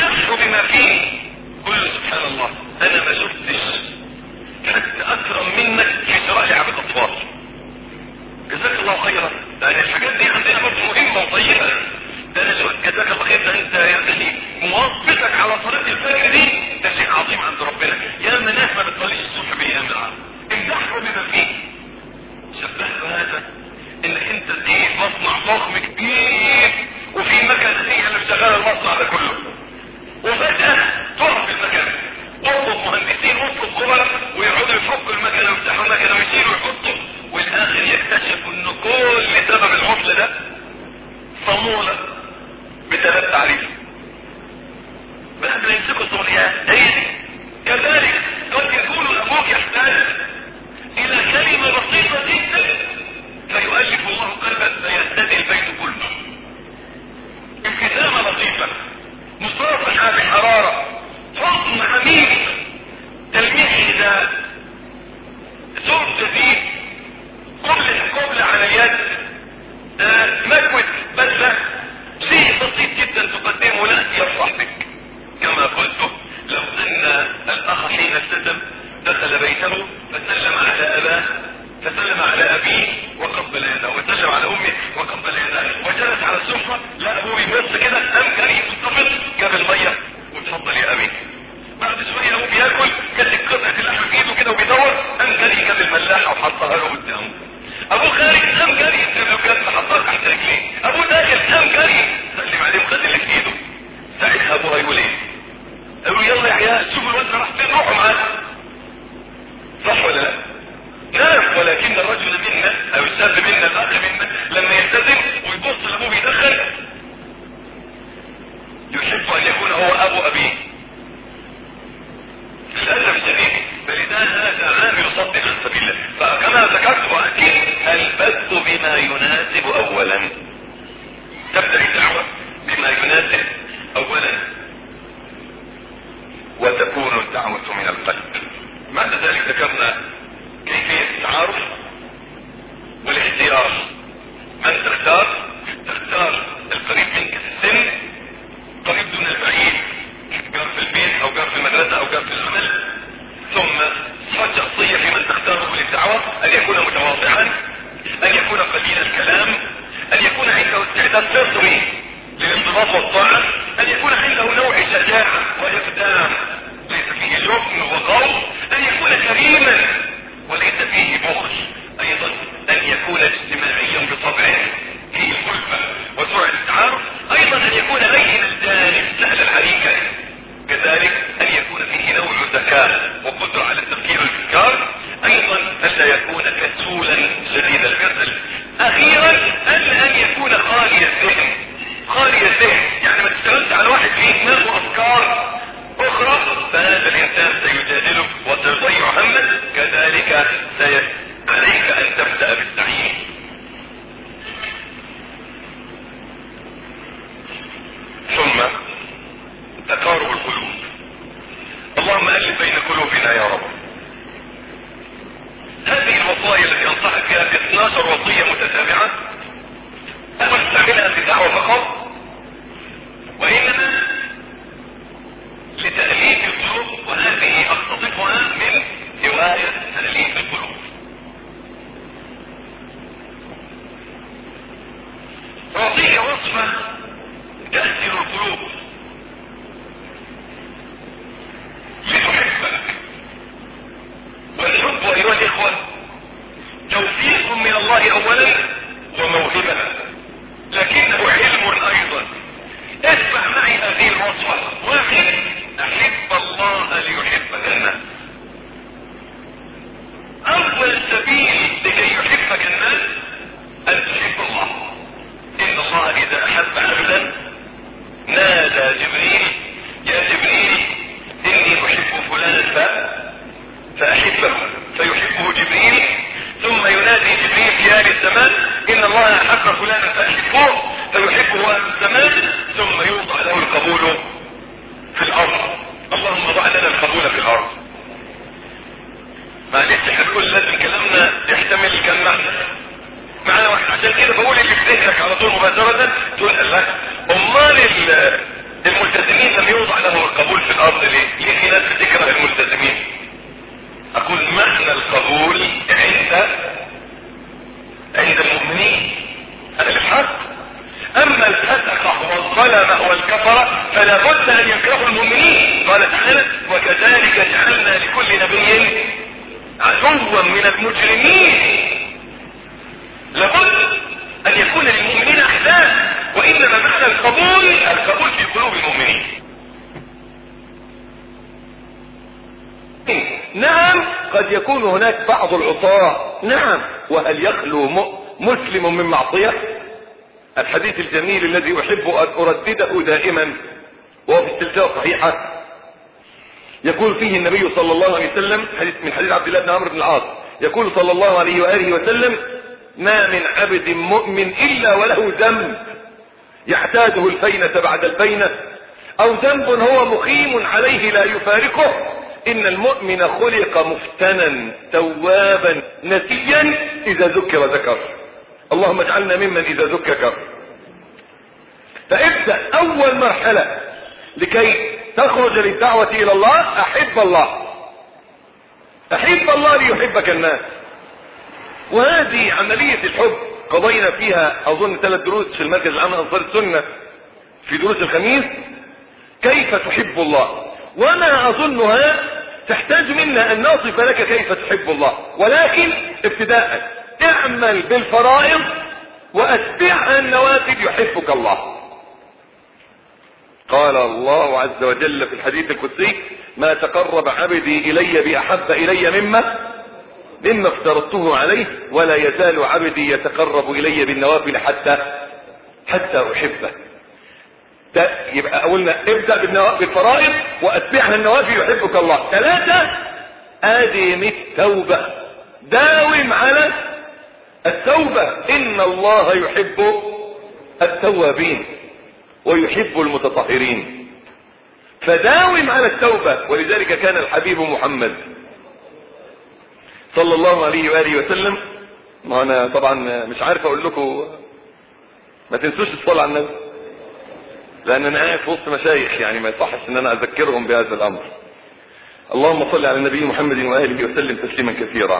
يمسكوا الصغيرات ايه. كذلك قد يكون ابوك يحتاج الى كلمة بسيطة جدا فيؤلف الله قلبا فيهتدي البيت كله. ابتسامة لطيفة، مصافحة بحرارة، حضن عميق، تلميح اذا زرت فيه، قبلة قبلة على اليد، آه مكوة بسة، شيء بسيط جدا تقدمه له يفرح بك. كما قلت لو ان الاخ حين التزم دخل بيته فسلم على اباه فسلم على ابيه وقبل يده، وسلم على امه وقبل يده، وجلس على السفرة لا ابوه يبص كده قام كريم مستفض جاب المية وتفضل يا ابي. بعد شوية ابوه بياكل كتك قطعة اللحم في ايده كده وبيدور قام كريم جاب الملاحة وحطها له قدامه. ابوه خارج قام كريم جاب له كاسة حطها تحت رجليه. ابوه داخل قام كريم سلم عليه وخد اللي في ايده. ساعتها ابوه هيقول ايه؟ قالوا يلا يا عيال شوفوا الواد راح فين روحوا معاه. صح ولا لا؟ نعم. ولكن الرجل منا او الشاب منا الاخ منا لما يلتزم ويبص لابوه بيدخل يحب ان يكون هو ابو ابيه. للاسف الشديد فلذا هذا عامل صد عن سبيل الله. فكما ذكرت واكيد البث بما يناسب اولا. تبدا الدعوه بما يناسب اولا وتكون الدعوة من القلب. بعد ذلك ذكرنا كيفية التعارف والاختيار. من تختار؟ تختار القريب منك في السن، قريب دون البعيد، جار في البيت او جار في المدرسة او جار في العمل. ثم صفات شخصية في من تختاره للدعوة: ان يكون متواضعا، ان يكون قليل الكلام، ان يكون عنده استعداد فطري للانضباط والطاعة، ان يكون عنده نوع شجاعة واقدام ليس فيه جبن وغوص، ان يكون كريما وليس فيه بخل، ايضا ان يكون اجتماعيا بطبعه فيه الألفة وسرعة التعارف، ايضا ان يكون لين الجانب سهل الحريكة، كذلك ان يكون فيه نوع ذكاء وقدرة على التفكير والافكار، ايضا الا يكون كسولا شديد الكسل، اخيرا ان يكون خالي الذهن. خالي الذهن يعني ما تشتغلش على واحد فيه دماغه افكار اخرى فهذا الانسان سيجادلك وسيضيع همك. كذلك سي... عليك ان تبدأ بالتعيين. ثم تقارب القلوب. اللهم الف بين قلوبنا يا رب. هذه الوصايا التي انصحك فيها اثنتا عشرة وصية متتابعة لا نستعملها في الدعوة فقط، وانما لتأليف القلوب، وهذه اقتطفها من رواية تأليف القلوب. اعطيك وصفة تأثر القلوب لتحبك. والحب ايها الاخوة توفيق من الله اولا وموهبة، لكنه علم ايضا. اسمع معي هذه الوصفة. واحد: احب الله ليحبك الناس. اول سبيل لكي يحبك الناس ان تحب الله. ان الله اذا احب عبدا نادى جبريل: يا جبريل اني احب فلانا ف... فاحبه، فيحبه جبريل، ثم ينادي جبريل في اهل السماء: ان الله احب فلانا فاحبوه، فيحبه اهل السماء، ثم يوضع له القبول في الارض. اللهم ضع لنا القبول في الارض. معلش هنقول لازم كلامنا يحتمل كم معنى معنا واحد، عشان كده بقول اللي في ذهنك على طول مباشرة تقول الله امال الملتزمين لم يوضع لهم القبول في الارض ليه؟ ليه في ناس بتكره الملتزمين؟ اقول معنى القبول عند عند المؤمنين هذا الحق. اما الفسقة والظلمة والكفرة فلا بد ان يكرهوا المؤمنين. قال تعالى: وكذلك جعلنا لكل نبي عدوا من المجرمين. لابد ان يكون للمؤمنين احزان، وانما معنى القبول القبول في قلوب المؤمنين. نعم قد يكون هناك بعض العصاة، نعم، وهل يخلو مسلم من معصية؟ الحديث الجميل الذي احب ان اردده دائما وهو في السلسلة الصحيحة: يقول فيه النبي صلى الله عليه وسلم حديث من حديث عبد الله بن عمرو بن العاص، يقول صلى الله عليه وآله وسلم: ما من عبد مؤمن إلا وله ذنب يعتاده الفينة بعد الفينة، أو ذنب هو مقيم عليه لا يفارقه. إن المؤمن خلق مفتنا توابا نسيا إذا ذكر ذكر. اللهم اجعلنا ممن إذا ذكر. فابدأ أول مرحلة لكي تخرج للدعوة إلى الله: أحب الله. أحب الله ليحبك الناس. وهذه عملية الحب قضينا فيها أظن ثلاث دروس في المركز العام لأنصار السنة في دروس الخميس. كيف تحب الله؟ وما أظنها تحتاج منا أن نصف لك كيف تحب الله، ولكن ابتداء اعمل بالفرائض واتبعها النوافل يحبك الله. قال الله عز وجل في الحديث القدسي: ما تقرب عبدي إلي بأحب إلي مما مما افترضته عليه، ولا يزال عبدي يتقرب إلي بالنوافل حتى حتى أحبه. يبقى قلنا ابدأ بالفرائض واتبعها النوافل يحبك الله. ثلاثة: ادم التوبة، داوم على التوبة. ان الله يحب التوابين ويحب المتطهرين، فداوم على التوبة. ولذلك كان الحبيب محمد صلى الله عليه وآله وسلم، ما انا طبعا مش عارف اقول لكم ما تنسوش الصلاة على النبي، لان انا قاعد في وسط مشايخ يعني ما يصحش ان انا اذكرهم بهذا الامر. اللهم صل على النبي محمد واله وسلم تسليما كثيرا.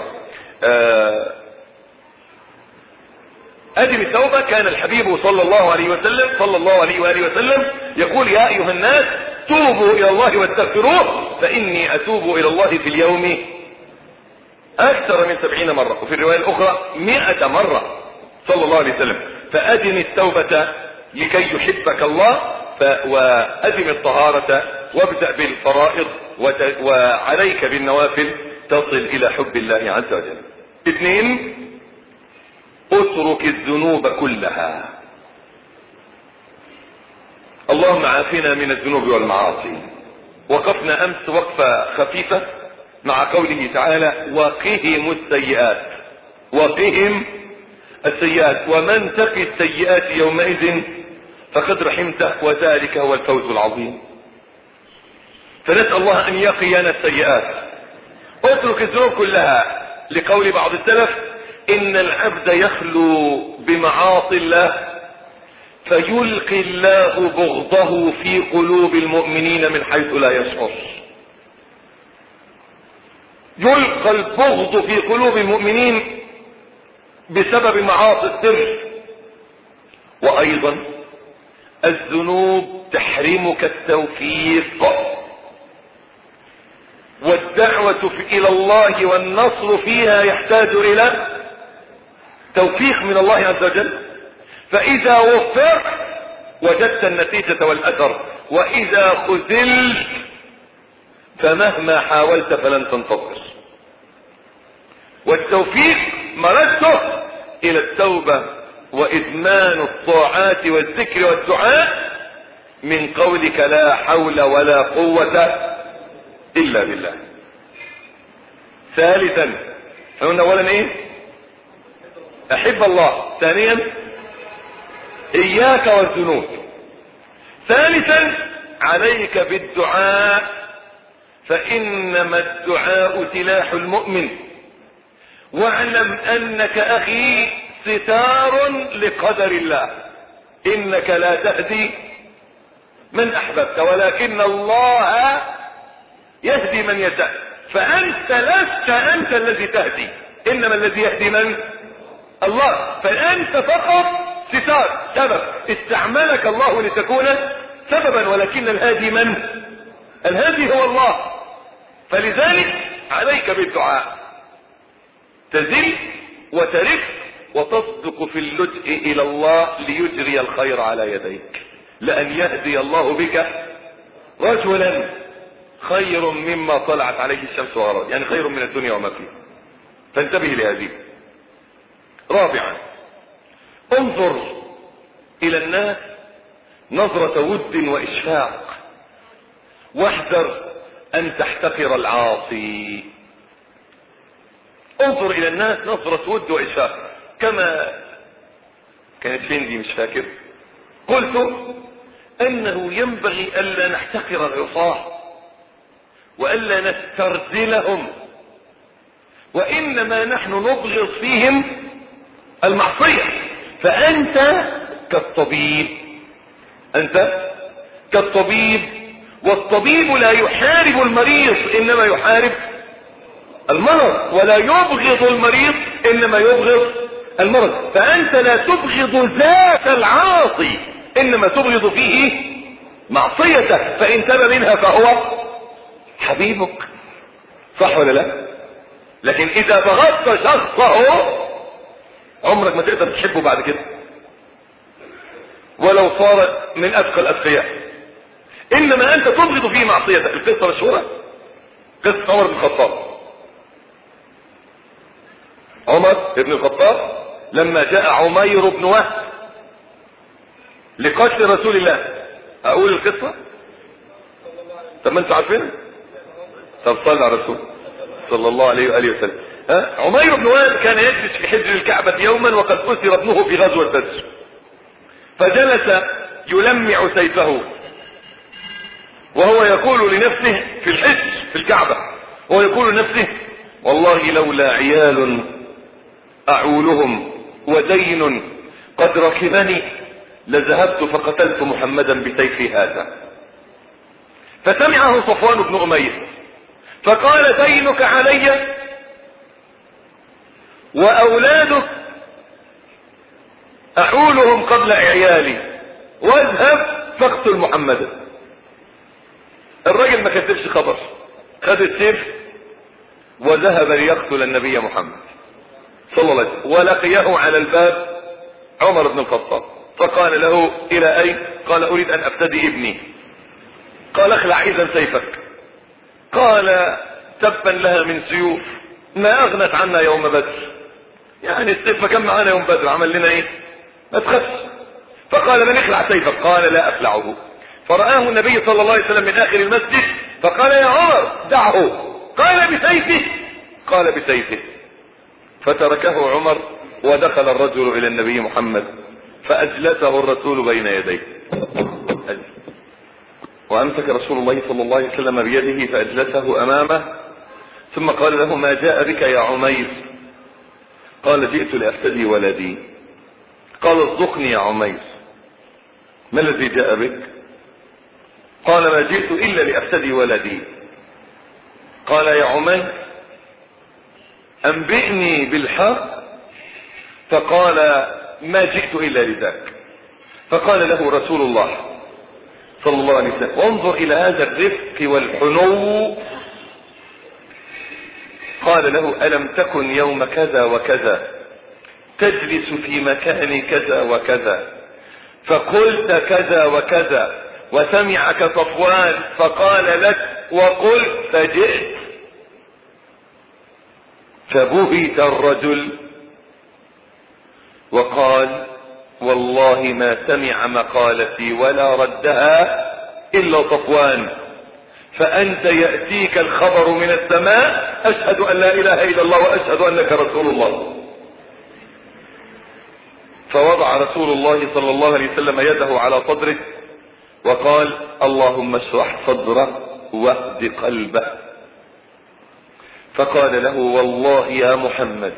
ادم التوبة كان الحبيب صلى الله عليه وسلم صلى الله عليه واله وسلم يقول: يا ايها الناس توبوا الى الله واستغفروه فاني اتوب الى الله في اليوم اكثر من سبعين مرة، وفي الرواية الاخرى مئة مرة صلى الله عليه وسلم. فادم التوبة لكي يحبك الله، وأدم الطهارة وابدأ بالفرائض وعليك بالنوافل تصل إلى حب الله عز وجل. اثنين: اترك الذنوب كلها. اللهم عافنا من الذنوب والمعاصي. وقفنا أمس وقفة خفيفة مع قوله تعالى: وقهم السيئات. وقهم السيئات، ومن تقي السيئات يومئذ فقد رحمته وذلك هو الفوز العظيم. فنسأل الله ان يقينا السيئات. اترك الذنوب كلها، لقول بعض السلف: ان العبد يخلو بمعاصي الله فيلقي الله بغضه في قلوب المؤمنين من حيث لا يشعر. يلقى البغض في قلوب المؤمنين بسبب معاصي السر. وايضا الذنوب تحرمك التوفيق، والدعوة الى الله والنصر فيها يحتاج الى توفيق من الله عز وجل. فاذا وفقت وجدت النتيجة والاثر، واذا خذلت فمهما حاولت فلن تنتصر. والتوفيق مرده الى التوبة وإدمان الطاعات والذكر والدعاء من قولك: لا حول ولا قوة إلا بالله. ثالثا قلنا أولا إيه؟ أحب الله. ثانيا إياك والذنوب. ثالثا عليك بالدعاء، فإنما الدعاء سلاح المؤمن. واعلم أنك أخي ستار لقدر الله، انك لا تهدي من احببت ولكن الله يهدي من يشاء. فانت لست انت الذي تهدي، انما الذي يهدي من؟ الله. فانت فقط ستار، سبب استعملك الله لتكون سببا، ولكن الهادي من؟ الهادي هو الله. فلذلك عليك بالدعاء، تزل وترف وتصدق في اللجء الى الله ليجري الخير على يديك. لان يهدي الله بك رجلا خير مما طلعت عليه الشمس وغربت، يعني خير من الدنيا وما فيها. فانتبه لهذه. رابعا انظر الى الناس نظرة ود واشفاق، واحذر ان تحتقر العاصي. انظر الى الناس نظرة ود واشفاق، كما كانت فين دي مش فاكر، قلت انه ينبغي الا نحتقر العصاة والا نسترذلهم، وانما نحن نبغض فيهم المعصية. فانت كالطبيب، انت كالطبيب، والطبيب لا يحارب المريض انما يحارب المرض، ولا يبغض المريض انما يبغض المرض. فانت لا تبغض ذات العاصي انما تبغض فيه معصيته، فان تاب منها فهو حبيبك، صح ولا لا؟ لكن اذا بغضت شخصه عمرك ما تقدر تحبه بعد كده ولو صار من اتقى الاتقياء، انما انت تبغض فيه معصيته. القصه مشهوره، قصه عمر بن الخطاب. عمر بن الخطاب لما جاء عمير بن وهب لقتل رسول الله، اقول القصه؟ طب ما انتوا عارفين. طب صلى على الرسول صلى الله عليه واله وسلم. ها عمير بن وهب كان يجلس في حجر الكعبه يوما وقد اسر ابنه في غزوه بدر، فجلس يلمع سيفه وهو يقول لنفسه في الحج في الكعبه، وهو يقول لنفسه والله لولا عيال اعولهم ودين قد ركبني لذهبت فقتلت محمدا بسيفي هذا. فسمعه صفوان بن أمية فقال دينك علي واولادك اعولهم قبل عيالي، واذهب فاقتل محمدا. الرجل ما كتبش خبر، خد السيف وذهب ليقتل النبي محمد صلى الله عليه وسلم، ولقيه على الباب عمر بن الخطاب فقال له الى اين؟ قال اريد ان افتدي ابني. قال اخلع اذا سيفك. قال تبا لها من سيوف ما اغنت عنا يوم بدر، يعني السيف ما كان معانا يوم بدر، عمل لنا ايه؟ ما تخافش. فقال من اخلع سيفك؟ قال لا اخلعه. فرآه النبي صلى الله عليه وسلم من اخر المسجد فقال يا عمر دعه. قال بسيفه؟ قال بسيفه. فتركه عمر ودخل الرجل الى النبي محمد فاجلسه الرسول بين يديه، وامسك رسول الله صلى الله عليه وسلم بيده فاجلسه امامه، ثم قال له ما جاء بك يا عمير؟ قال جئت لافتدي ولدي. قال اصدقني يا عمير، ما الذي جاء بك؟ قال ما جئت الا لافتدي ولدي. قال يا عمير انبئني بالحق. فقال ما جئت الا لذاك. فقال له رسول الله صلى الله عليه وسلم وانظر الى هذا الرفق والحنو، قال له الم تكن يوم كذا وكذا تجلس في مكان كذا وكذا فقلت كذا وكذا وسمعك صفوان فقال لك وقلت فجئت؟ فبهت الرجل وقال والله ما سمع مقالتي ولا ردها الا صفوان، فانت يأتيك الخبر من السماء اشهد ان لا اله الا الله واشهد انك رسول الله. فوضع رسول الله صلى الله عليه وسلم يده على صدره وقال اللهم اشرح صدره واهد قلبه. فقال له والله يا محمد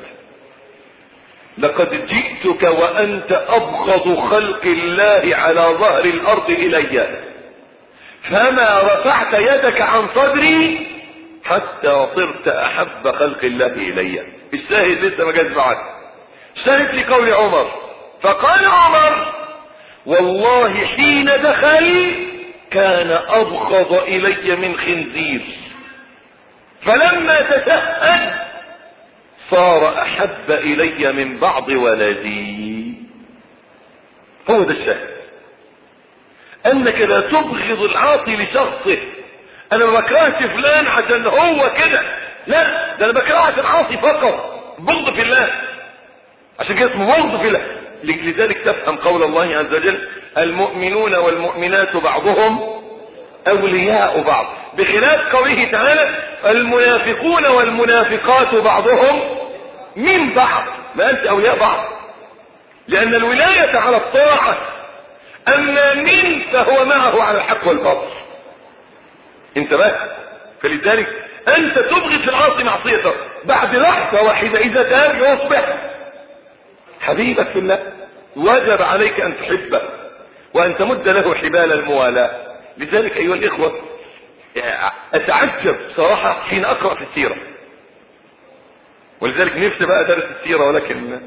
لقد جئتك وانت ابغض خلق الله على ظهر الارض الي، فما رفعت يدك عن صدري حتى صرت احب خلق الله الي. الشاهد لسه ما جاش بعد، شاهد لقول عمر. فقال عمر والله حين دخل كان ابغض الي من خنزير، فلما تشهد صار احب الي من بعض ولدي. هو ده الشاهد، انك لا تبغض العاصي لشخصه. انا ما بكرهش فلان عشان هو كده، لا، ده انا بكرهه عشان عاصي فقط، بغض في الله، عشان كده اسمه بغض في الله. لذلك تفهم قول الله عز وجل المؤمنون والمؤمنات بعضهم اولياء بعض، بخلاف قوله تعالى المنافقون والمنافقات بعضهم من بعض، ما انت اولياء بعض، لان الولاية على الطاعة، اما من فهو معه على الحق والباطل. انتبه، فلذلك انت تبغي في العاصي معصيته، بعد لحظة واحدة اذا تاب يصبح حبيبك في الله، وجب عليك ان تحبه وان تمد له حبال الموالاة. لذلك ايها الاخوة اتعجب صراحة حين اقرأ في السيرة، ولذلك نفسي بقى درس السيرة، ولكن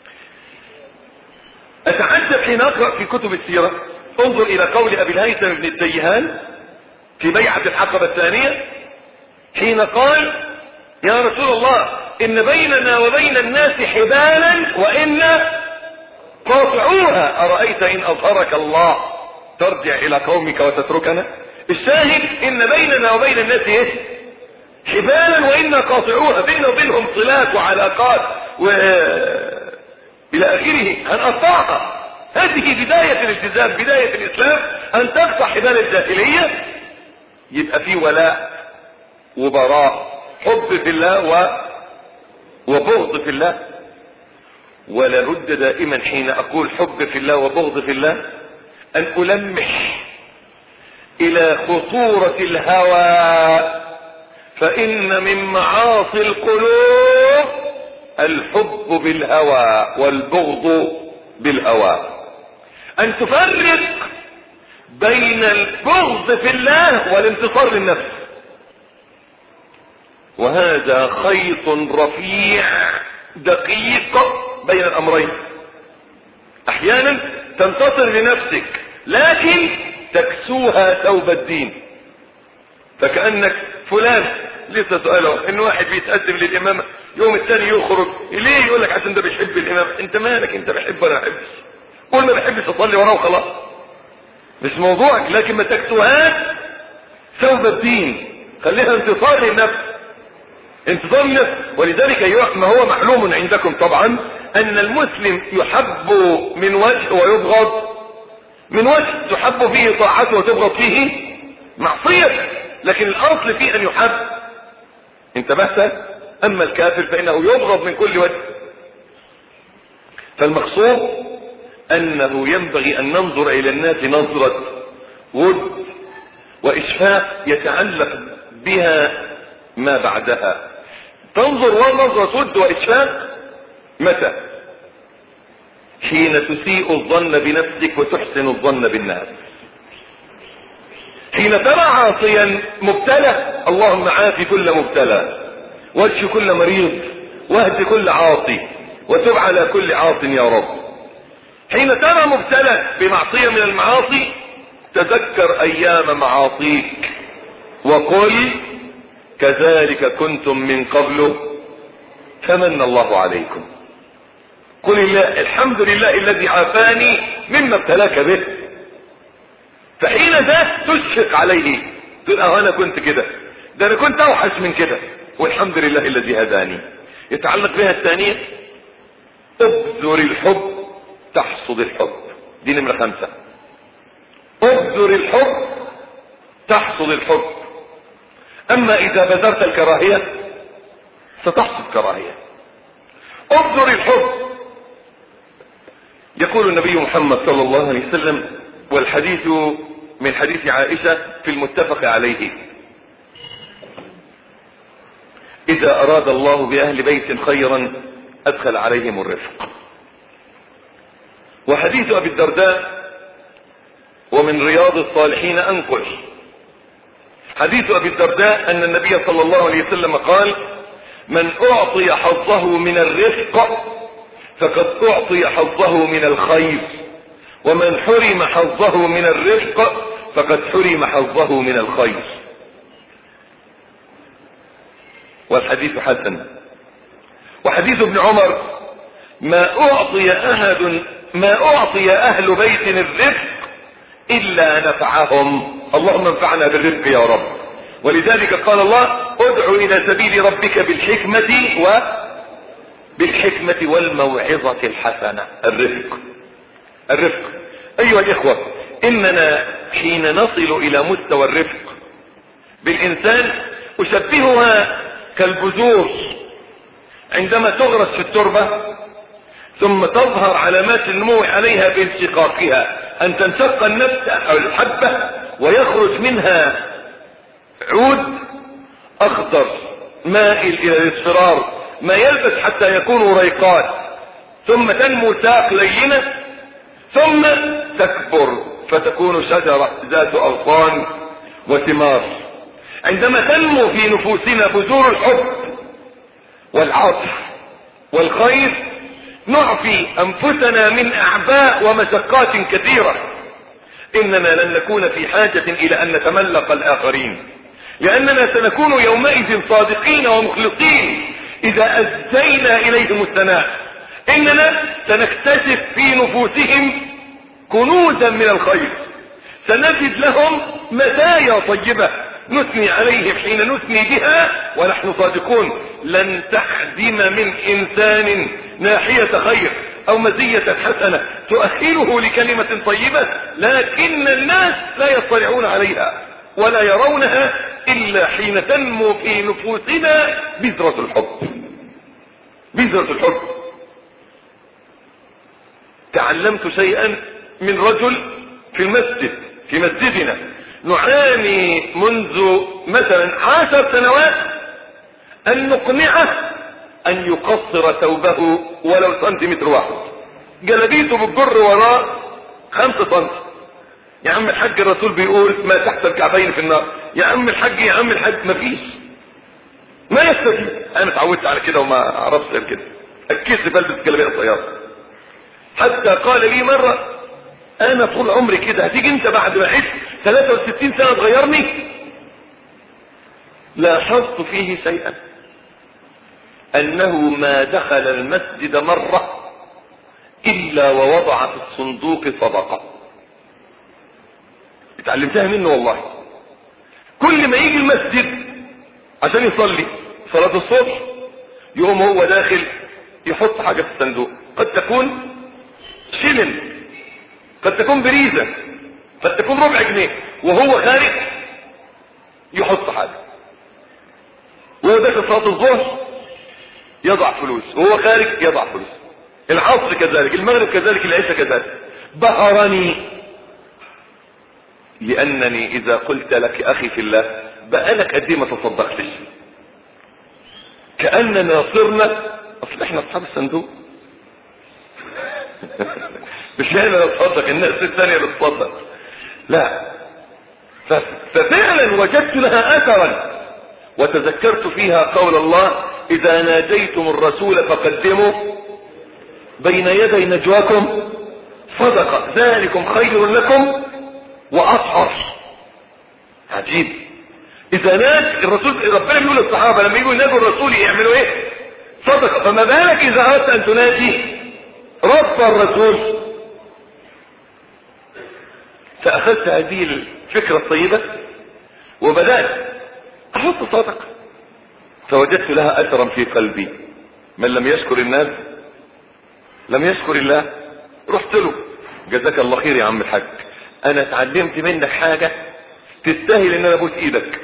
اتعجب حين اقرأ في كتب السيرة. انظر الى قول ابي الهيثم بن التيهان في بيعة العقبة الثانية حين قال يا رسول الله ان بيننا وبين الناس حبالا وإنا قاطعوها، أرأيت إن أظهرك الله ترجع إلى قومك وتتركنا. الشاهد إن بيننا وبين الناس إيه؟ حبالا وإنا قاطعوها، بيننا وبينهم صلات وعلاقات و إلى آخره، هنقطعها. هذه بداية الالتزام، بداية الإسلام، أن تقطع حبال الجاهلية، يبقى في ولاء وبراء، حب في الله و... وبغض في الله. ولا بد دائما حين اقول حب في الله وبغض في الله ان المح الى خطورة الهوى، فان من معاصي القلوب الحب بالهوى والبغض بالهوى. ان تفرق بين البغض في الله والانتصار للنفس، وهذا خيط رفيع دقيق بين الامرين. احيانا تنتصر لنفسك لكن تكسوها ثوب الدين، فكأنك فلان لسه سؤاله ان واحد بيتقدم للامامة يوم الثاني يخرج ليه، يقول لك عشان ده بيحب الامام. انت مالك، انت بحب ولا بحبش؟ قول ما بحبش اصلي وراه وخلاص، مش موضوعك، لكن ما تكسوها ثوب الدين، خليها انتصار للنفس، انتصار للنفس. ولذلك ما هو معلوم عندكم طبعا ان المسلم يحب من وجه ويبغض من وجه، تحب فيه طاعته وتبغض فيه معصيته، لكن الاصل فيه ان يحب. انتبهت؟ اما الكافر فانه يبغض من كل وجه. فالمقصود انه ينبغي ان ننظر الى الناس نظرة ود واشفاق يتعلق بها ما بعدها. تنظر ونظرة ود واشفاق متى؟ حين تسيء الظن بنفسك وتحسن الظن بالناس. حين ترى عاصيا مبتلى، اللهم عافي كل مبتلى، واشف كل مريض، واهد كل عاصي، وتب على كل عاص يا رب. حين ترى مبتلى بمعصية من المعاصي تذكر ايام معاصيك وقل كذلك كنتم من قبل فمن الله عليكم. قل الله الحمد لله الذي عافاني مما ابتلاك به. فحين ذا تشفق عليه، تقول اه انا كنت كده، ده انا كنت اوحش من كده، والحمد لله الذي هداني. يتعلق بها الثانية ابذر الحب تحصد الحب، دي نمرة خمسة. ابذر الحب تحصد الحب. اما اذا بذرت الكراهية ستحصد كراهية. ابذر الحب. يقول النبي محمد صلى الله عليه وسلم، والحديث من حديث عائشة في المتفق عليه: اذا اراد الله باهل بيت خيرا ادخل عليهم الرفق. وحديث ابي الدرداء ومن رياض الصالحين انقل حديث ابي الدرداء ان النبي صلى الله عليه وسلم قال: من اعطي حظه من الرفق فقد اعطي حظه من الخير، ومن حرم حظه من الرفق فقد حرم حظه من الخير. والحديث حسن. وحديث ابن عمر: ما اعطي احد ما اعطي اهل بيت الرفق الا نفعهم، اللهم انفعنا بالرفق يا رب. ولذلك قال الله: ادعو الى سبيل ربك بالحكمة و بالحكمة والموعظة الحسنة. الرفق الرفق ايها الاخوة، اننا حين نصل الى مستوى الرفق بالانسان اشبهها كالبذور عندما تغرس في التربة ثم تظهر علامات النمو عليها بانشقاقها، ان تنشق النبتة او الحبة ويخرج منها عود اخضر مائل الى الاصفرار ما يلبس حتى يكون ريقات، ثم تنمو ساق لينة ثم تكبر فتكون شجرة ذات اغصان وثمار. عندما تنمو في نفوسنا بذور الحب والعطف والخير نعفي انفسنا من اعباء ومشقات كثيرة. اننا لن نكون في حاجة الى ان نتملق الاخرين، لاننا سنكون يومئذ صادقين ومخلصين اذا ازينا اليهم الثناء. اننا سنكتشف في نفوسهم كنوزا من الخير، سنجد لهم مزايا طيبة نثني عليهم حين نثني بها ونحن صادقون. لن تحزم من انسان ناحية خير او مزية حسنة تؤهله لكلمة طيبة، لكن الناس لا يطلعون عليها ولا يرونها الا حين تنمو في نفوسنا بذرة الحب. بذرة الحب. تعلمت شيئا من رجل في المسجد في مسجدنا نعاني منذ مثلا عشر سنوات ان نقنعه ان يقصر ثوبه ولو سنتيمتر واحد، جلبيته بالجر وراه خمسة سنتي. يا عم الحاج الرسول بيقول ما تحت الكعبين في النار، يا عم الحاج يا عم الحاج مفيش، ما يستطيع. انا اتعودت على كده وما اعرفش غير كده، الكيس بلبس جلابيه قصيره. حتى قال لي مرة انا طول عمري كده، هتيجي انت بعد ما عشت ثلاثة وستين سنة تغيرني؟ لاحظت فيه شيئا، انه ما دخل المسجد مرة الا ووضع في الصندوق صدقة. اتعلمتها منه والله. كل ما يجي المسجد عشان يصلي صلاة الصبح يقوم هو داخل يحط حاجة في الصندوق، قد تكون شلن، قد تكون بريزة، قد تكون ربع جنيه، وهو خارج يحط حاجة. وهو داخل صلاة الظهر يضع فلوس، وهو خارج يضع فلوس. العصر كذلك، المغرب كذلك، العشاء كذلك. بهرني لانني اذا قلت لك اخي في الله بقالك قد ايه ما تصدقتش، كاننا صرنا اصل احنا اصحاب الصندوق مش احنا نتصدق، الناس الثانيه اللي تصدق. لا، ففعلا وجدت لها اثرا، وتذكرت فيها قول الله اذا ناجيتم الرسول فقدموا بين يدي نجواكم صدقة ذلكم خير لكم واطهر. عجيب. اذا ناج الرسول، ربنا بيقول للصحابة لما يجوا يناجوا الرسول يعملوا ايه؟ صدقة. فما بالك اذا اردت ان تناجي رب الرسول؟ فاخذت هذه الفكرة الطيبة وبدأت احط صدقة، فوجدت لها اثرا في قلبي. من لم يشكر الناس لم يشكر الله. رحت له جزاك الله خير يا عم الحاج، انا اتعلمت منك حاجة تستاهل ان انا ابوس ايدك.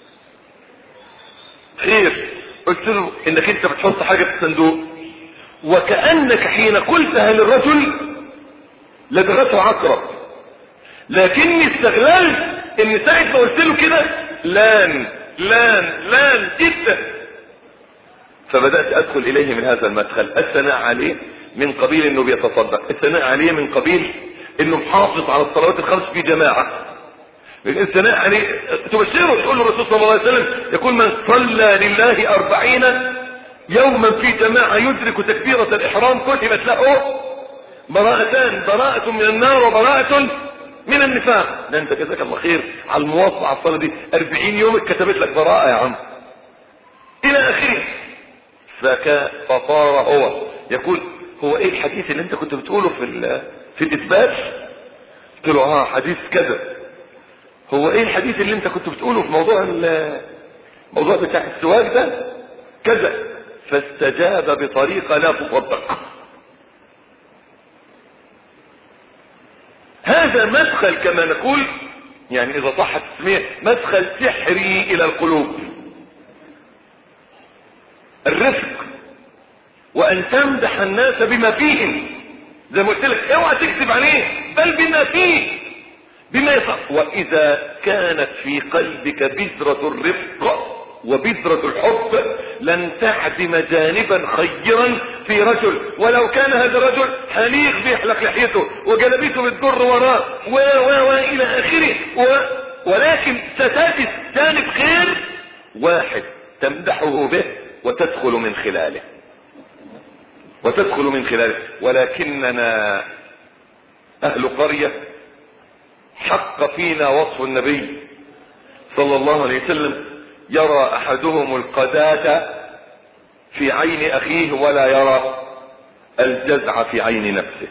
خير. قلت له انك انت بتحط حاجة في الصندوق، وكأنك حين قلتها للرجل لدغته عقرب، لكني استغللت ان ساعة ما قلت له كده لان لان لان جدا. فبدأت ادخل اليه من هذا المدخل، الثناء عليه من قبيل انه بيتصدق، الثناء عليه من قبيل انه محافظ على الصلوات الخمس في جماعة، الثناء عليه تبشره تقول له الرسول صلى الله عليه وسلم يقول من صلى لله أربعين يوما في جماعة يدرك تكبيرة الإحرام كتبت له براءتان، براءة من النار وبراءة من النفاق. ده انت جزاك الله خير على المواصلة على الصلاة دي، أربعين يوم اتكتبت لك براءة يا عم إلى آخره. فصار هو يقول هو ايه الحديث اللي انت كنت بتقوله في في الإثبات؟ قلت له اه حديث كذا. هو ايه الحديث اللي انت كنت بتقوله في موضوع الموضوع بتاع السواك ده؟ كذا. فاستجاب بطريقة لا تصدق. هذا مدخل كما نقول يعني اذا صحت التسمية مدخل سحري الى القلوب. الرفق وان تمدح الناس بما فيهم، زي ما قلت لك اوعى تكذب عليه، بل بما فيه بما يفعل. واذا كانت في قلبك بذرة الرفق وبذرة الحب لن تعدم جانبا خيرا في رجل، ولو كان هذا الرجل حليق بيحلق لحيته وجلبيته بتجر وراه و و و الى اخره و... ولكن ستجد جانب خير واحد تمدحه به وتدخل من خلاله وتدخل من خلاله. ولكننا اهل قرية حق فينا وصف النبي صلى الله عليه وسلم: يرى احدهم القذاة في عين اخيه ولا يرى الجزع في عين نفسه.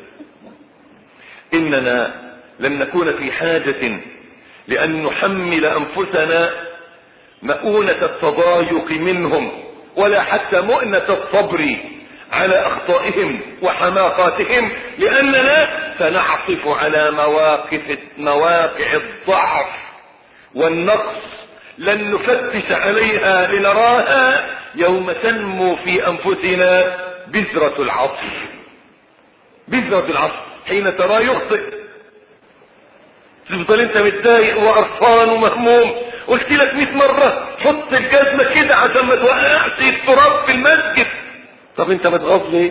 اننا لن نكون في حاجة لان نحمل انفسنا مؤونة التضايق منهم ولا حتى مؤنة الصبر على اخطائهم وحماقاتهم، لاننا سنعطف على مواقف مواقع الضعف والنقص لن نفتش عليها لنراها يوم تنمو في انفسنا بذرة العطف. بذرة العطف حين ترى يخطئ تفضل انت متضايق وقرفان ومهموم. قلت لك مئة مرة حط الجزمة كده عشان ما توقعش التراب في المسجد. طب انت متغاظ ليه؟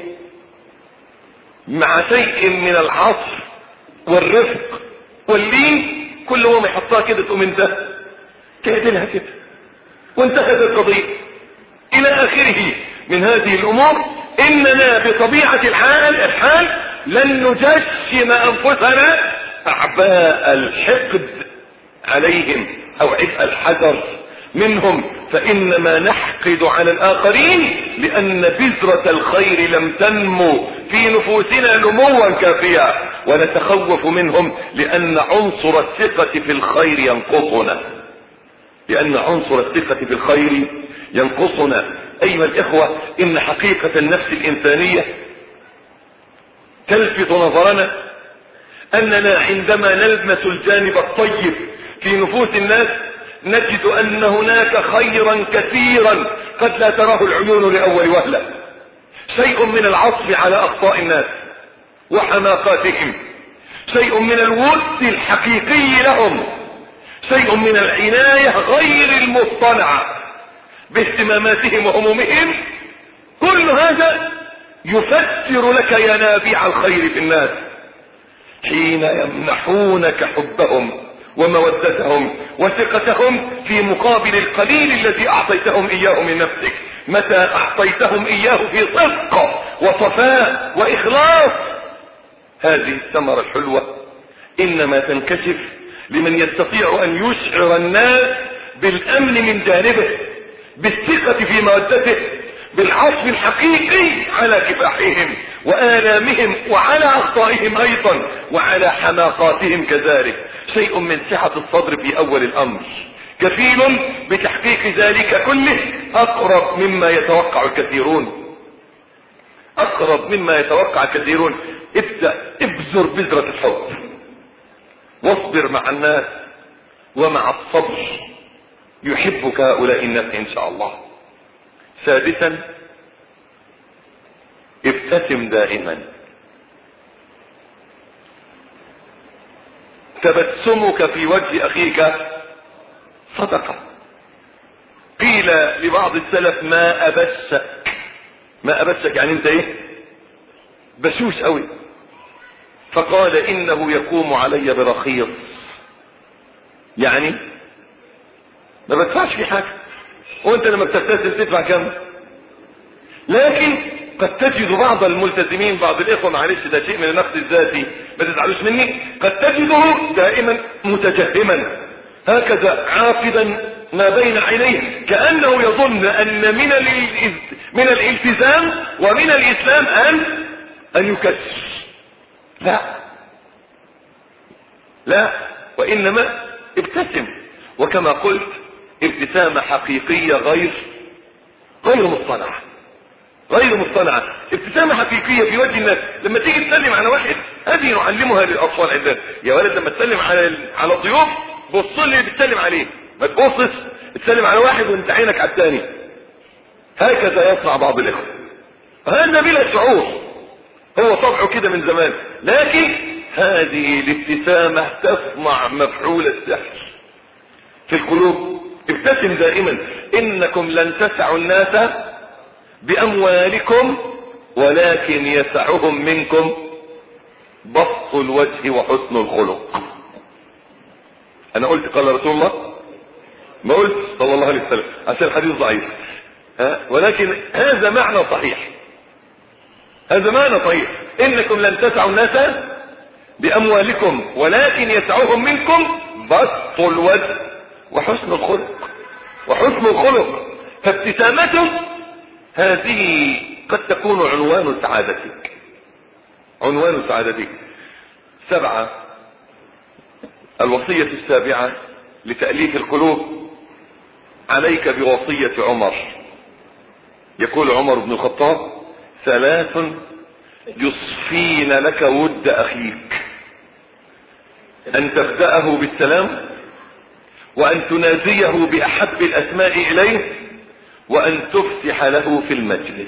مع شيء من العطف والرفق واللين كل ما يحطها كده تقوم انت تعدلها كده وانتهت القضية الى اخره من هذه الامور. اننا بطبيعة الحال الحال لن نجشم انفسنا اعباء الحقد عليهم او عبء الحذر منهم، فانما نحقد على الاخرين لان بذرة الخير لم تنمو في نفوسنا نموا كافيا، ونتخوف منهم لان عنصر الثقة في الخير ينقصنا لان عنصر الثقة في الخير ينقصنا. ايها الاخوة، ان حقيقة النفس الانسانية تلفت نظرنا اننا عندما نلمس الجانب الطيب في نفوس الناس نجد ان هناك خيرا كثيرا قد لا تراه العيون لاول وهلة. شيء من العطف على اخطاء الناس وحماقاتهم، شيء من الود الحقيقي لهم، شيء من العناية غير المصطنعة باهتماماتهم وهمومهم. كل هذا يفسر لك ينابيع الخير في الناس حين يمنحونك حبهم ومودتهم وثقتهم في مقابل القليل الذي اعطيتهم اياه من نفسك. متى اعطيتهم اياه في صدق وصفاء واخلاص هذه الثمرة الحلوة انما تنكشف لمن يستطيع ان يشعر الناس بالامن من جانبه، بالثقة في مودته، بالعطف الحقيقي على كفاحهم وآلامهم وعلى اخطائهم ايضا وعلى حماقاتهم كذلك. شيء من سعة الصدر في اول الامر كفيل بتحقيق ذلك كله، اقرب مما يتوقع الكثيرون اقرب مما يتوقع الكثيرون. ابدأ ابذر بذرة الحب واصبر مع الناس، ومع الصبر يحبك هؤلاء الناس ان شاء الله. سادسا، ابتسم دائما. تبسمك في وجه اخيك صدقة. قيل لبعض السلف ما ابسك. ما ابسك يعني انت ايه؟ بشوش قوي. فقال انه يقوم علي برخيص، يعني ما بدفعش في حاجة. وانت لما بتبتسم تدفع كم؟ لكن قد تجد بعض الملتزمين، بعض الاخوة، معلش ده شيء من النقد الذاتي ما تزعلوش مني، قد تجده دائما متجهما هكذا عاقدا ما بين عينيه كأنه يظن ان من من الالتزام ومن الاسلام ان ان يكسر. لا لا وانما ابتسم. وكما قلت ابتسامة حقيقية غير غير مصطنعة غير مصطنعة ابتسامة حقيقية في وجه الناس. لما تيجي تسلم على واحد، هذه نعلمها للاطفال عندنا. يا ولد لما تسلم على على الضيوف بص اللي بتسلم عليه، ما تبصش تسلم على واحد وانت عينك على الثاني. هكذا يصنع بعض الاخوه، هذا بلا شعور، هو طبعه كده من زمان. لكن هذه الابتسامة تصنع مفعول السحر في القلوب. ابتسم دائما. انكم لن تسعوا الناس باموالكم ولكن يسعهم منكم بسط الوجه وحسن الخلق. انا قلت قال رسول الله؟ ما قلت صلى الله عليه وسلم عشان الحديث ضعيف، ها؟ ولكن هذا معنى صحيح، هذا معنى صحيح. انكم لن تسعوا الناس باموالكم ولكن يسعهم منكم بسط الوجه وحسن الخلق، وحسن الخلق. فابتسامته هذه قد تكون عنوان سعادتك، عنوان سعادتك. سبعة، الوصية السابعة لتأليف القلوب، عليك بوصية عمر. يقول عمر بن الخطاب: ثلاث يصفين لك ود اخيك، ان تبدأه بالسلام، وان تناديه باحب الاسماء اليه، وان تفسح له في المجلس.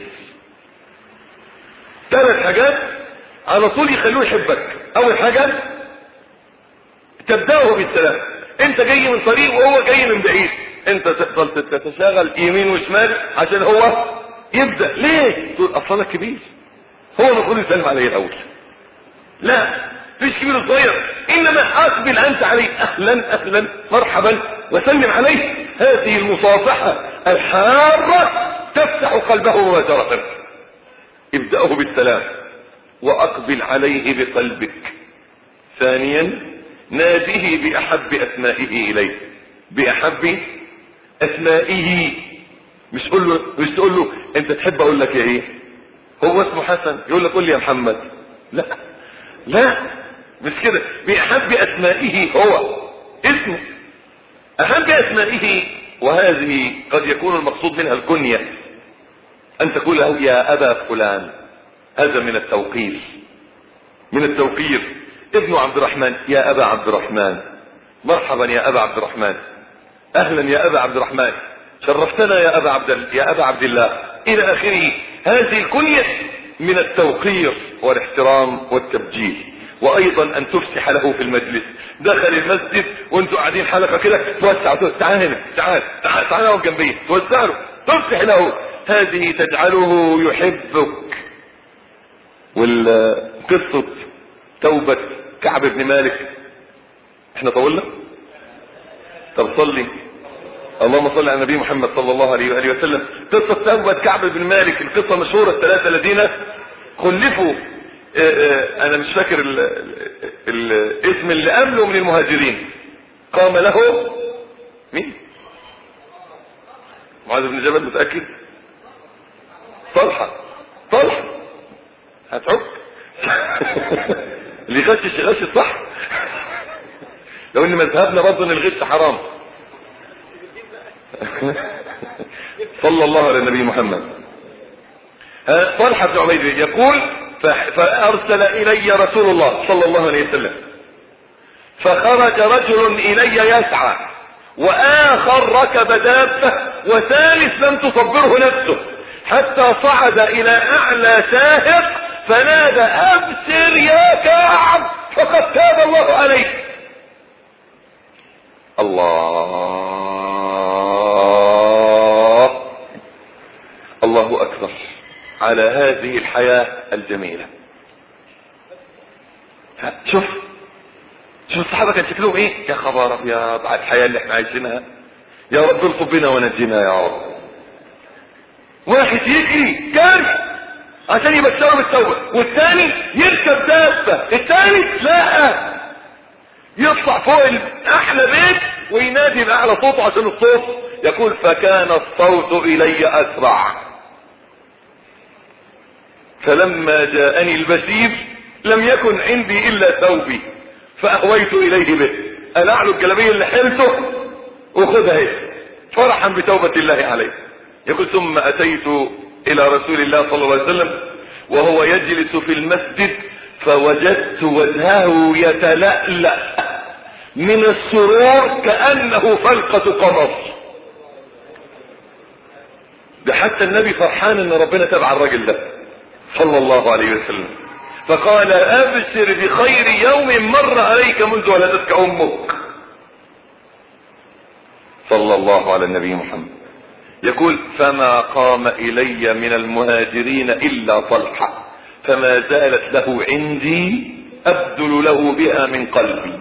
ثلاث حاجات على طول يخلوه يحبك. اول حاجة تبدأه بالسلام. انت جاي من طريق وهو جاي من بعيد، انت تفضل تتشاغل يمين وشمال عشان هو يبدأ. ليه؟ تقول اصلا كبير، هو المفروض يسلم عليه الاول. لا، فيش كبير صغير، انما اقبل انت عليه، اهلا اهلا مرحبا وسلم عليه. هذه المصافحة الحارة تفتح قلبه مباشرة. ابدأه بالسلام واقبل عليه بقلبك. ثانيا، ناديه باحب اسمائه اليه، باحب اسمائه. مش قول له مش تقول له انت تحب اقول لك يا ايه، هو اسمه حسن يقول لك قول لي يا محمد. لا لا مش كده، باحب اسمائه، هو اسمه احب اسمائه. وهذه قد يكون المقصود منها الكنية، ان تقول له يا ابا فلان، هذا من التوقير، من التوقير. ابن عبد الرحمن، يا ابا عبد الرحمن، مرحبا يا ابا عبد الرحمن، اهلا يا ابا عبد الرحمن، شرفتنا يا ابا عبد يا ابا عبد الله، الى اخره. هذه الكنية من التوقير والاحترام والتبجيل. وايضا ان تفسح له في المجلس. دخل المسجد وانتوا قاعدين حلقة كده، توسع، تعال هنا، تعال تعال تعال اقف جنبي، توسع له، تفسح له. هذه تجعله يحبك. والقصة توبة كعب بن مالك، احنا طولنا؟ طب صلي، اللهم صل على النبي محمد صلى الله عليه وآله وسلم. قصة توبة كعب بن مالك، القصة مشهورة. الثلاثة الذين خلفوا، اه اه انا مش فاكر ال ال الاسم اللي قبله من المهاجرين. قام له مين؟ معاذ بن جبل، متأكد؟ طلحة، طلحة هتعك اللي يغشش يغش صح. لو ان مذهبنا برضه ان الغش حرام. صلى الله على النبي محمد. طلحة بن عبيد يقول: فارسل الي رسول الله صلى الله عليه وسلم، فخرج رجل الي يسعى، واخر ركب دابة، وثالث لم تصبره نفسه، حتى صعد الى اعلى شاهق فنادى: ابشر يا كعب فقد تاب الله عليك. الله الله اكبر على هذه الحياة الجميلة. شوف شوف الصحابة كان شكلهم ايه. يا خبر ابيض على الحياة اللي احنا عايشينها. يا رب الطف بنا ونجينا يا رب. واحد يجري جري عشان يبشره بالتوبة، والثاني يركب دابة، الثالث لا يطلع فوق احلى بيت وينادي باعلى صوته عشان الصوت. يقول: فكان الصوت الي اسرع، فلما جاءني البشير لم يكن عندي الا ثوبي فاهويت اليه به. الاعلو الجلابيه اللي حلته وخذها هي، فرحا بتوبة الله عليه. يقول: ثم اتيت الى رسول الله صلى الله عليه وسلم وهو يجلس في المسجد، فوجدت وجهه يتلألأ من السرور كأنه فلقة قمر. ده حتى النبي فرحان ان ربنا تبع الراجل ده صلى الله عليه وسلم، فقال ابشر بخير يوم مر عليك منذ ولدتك امك. صلى الله على النبي محمد. يقول فما قام الي من المهاجرين الا طلحة فما زالت له عندي ابذل له بها من قلبي.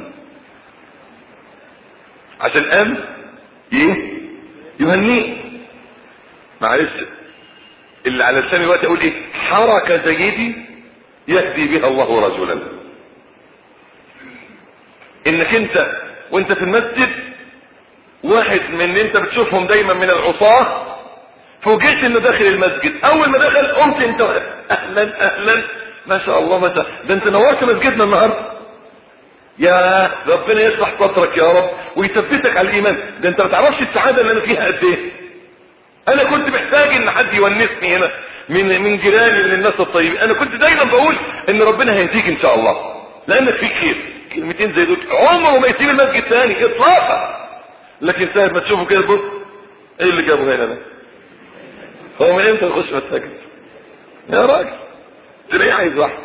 عشان قام ايه يهنيه. معلش اللي على لساني دلوقتي اقول ايه؟ حركة زي دي يهدي بها الله رجلا. انك انت وانت في المسجد واحد من اللي انت بتشوفهم دايما من العصاة فوجئت انه داخل المسجد، اول ما دخل قمت انت اهلا اهلا ما شاء الله ما شاء ده انت نورت مسجدنا النهارده. يا ربنا يصلح قدرك يا رب ويثبتك على الايمان. ده انت ما تعرفش السعاده اللي انا فيها قد ايه. انا كنت محتاج ان حد يونسني هنا من من جيراني من الناس الطيبين. انا كنت دايما بقول ان ربنا هيهديك ان شاء الله لانك فيك خير. كلمتين زي دول عمره ما يسيب المسجد ثاني اطلاقا. لكن ساعه ما تشوفه كده بص ايه اللي جابه هنا ده؟ هو من امتى يخش مساجد يا راجل؟ تلاقيه عايز واحد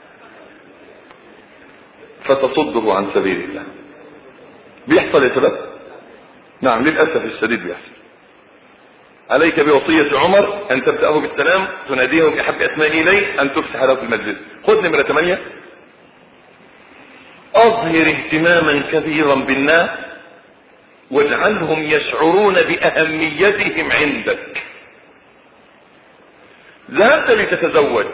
فتصده عن سبيل الله. بيحصل يا شباب؟ نعم للاسف الشديد بيحصل. عليك بوصية عمر ان تبدأه بالسلام تناديه بأحب اسمائه اليه ان تفتح له في المسجد. خذ نمرة ثمانية. اظهر اهتماما كبيرا بالناس واجعلهم يشعرون باهميتهم عندك. ذهبت لتتزوج،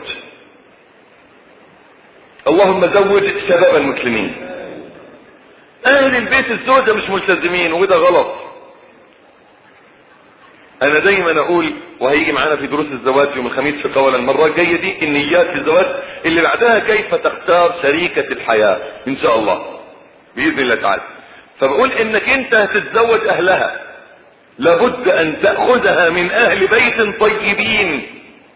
اللهم زوج شباب المسلمين. اهل البيت الزوجة مش ملتزمين وده غلط. انا دايما اقول وهيجي معانا في دروس الزواج يوم الخميس في قولة المرة الجاية دي النيات في الزواج اللي بعدها كيف تختار شريكة الحياة ان شاء الله باذن الله تعالى. فبقول انك انت هتتزوج اهلها لابد ان تأخذها من اهل بيت طيبين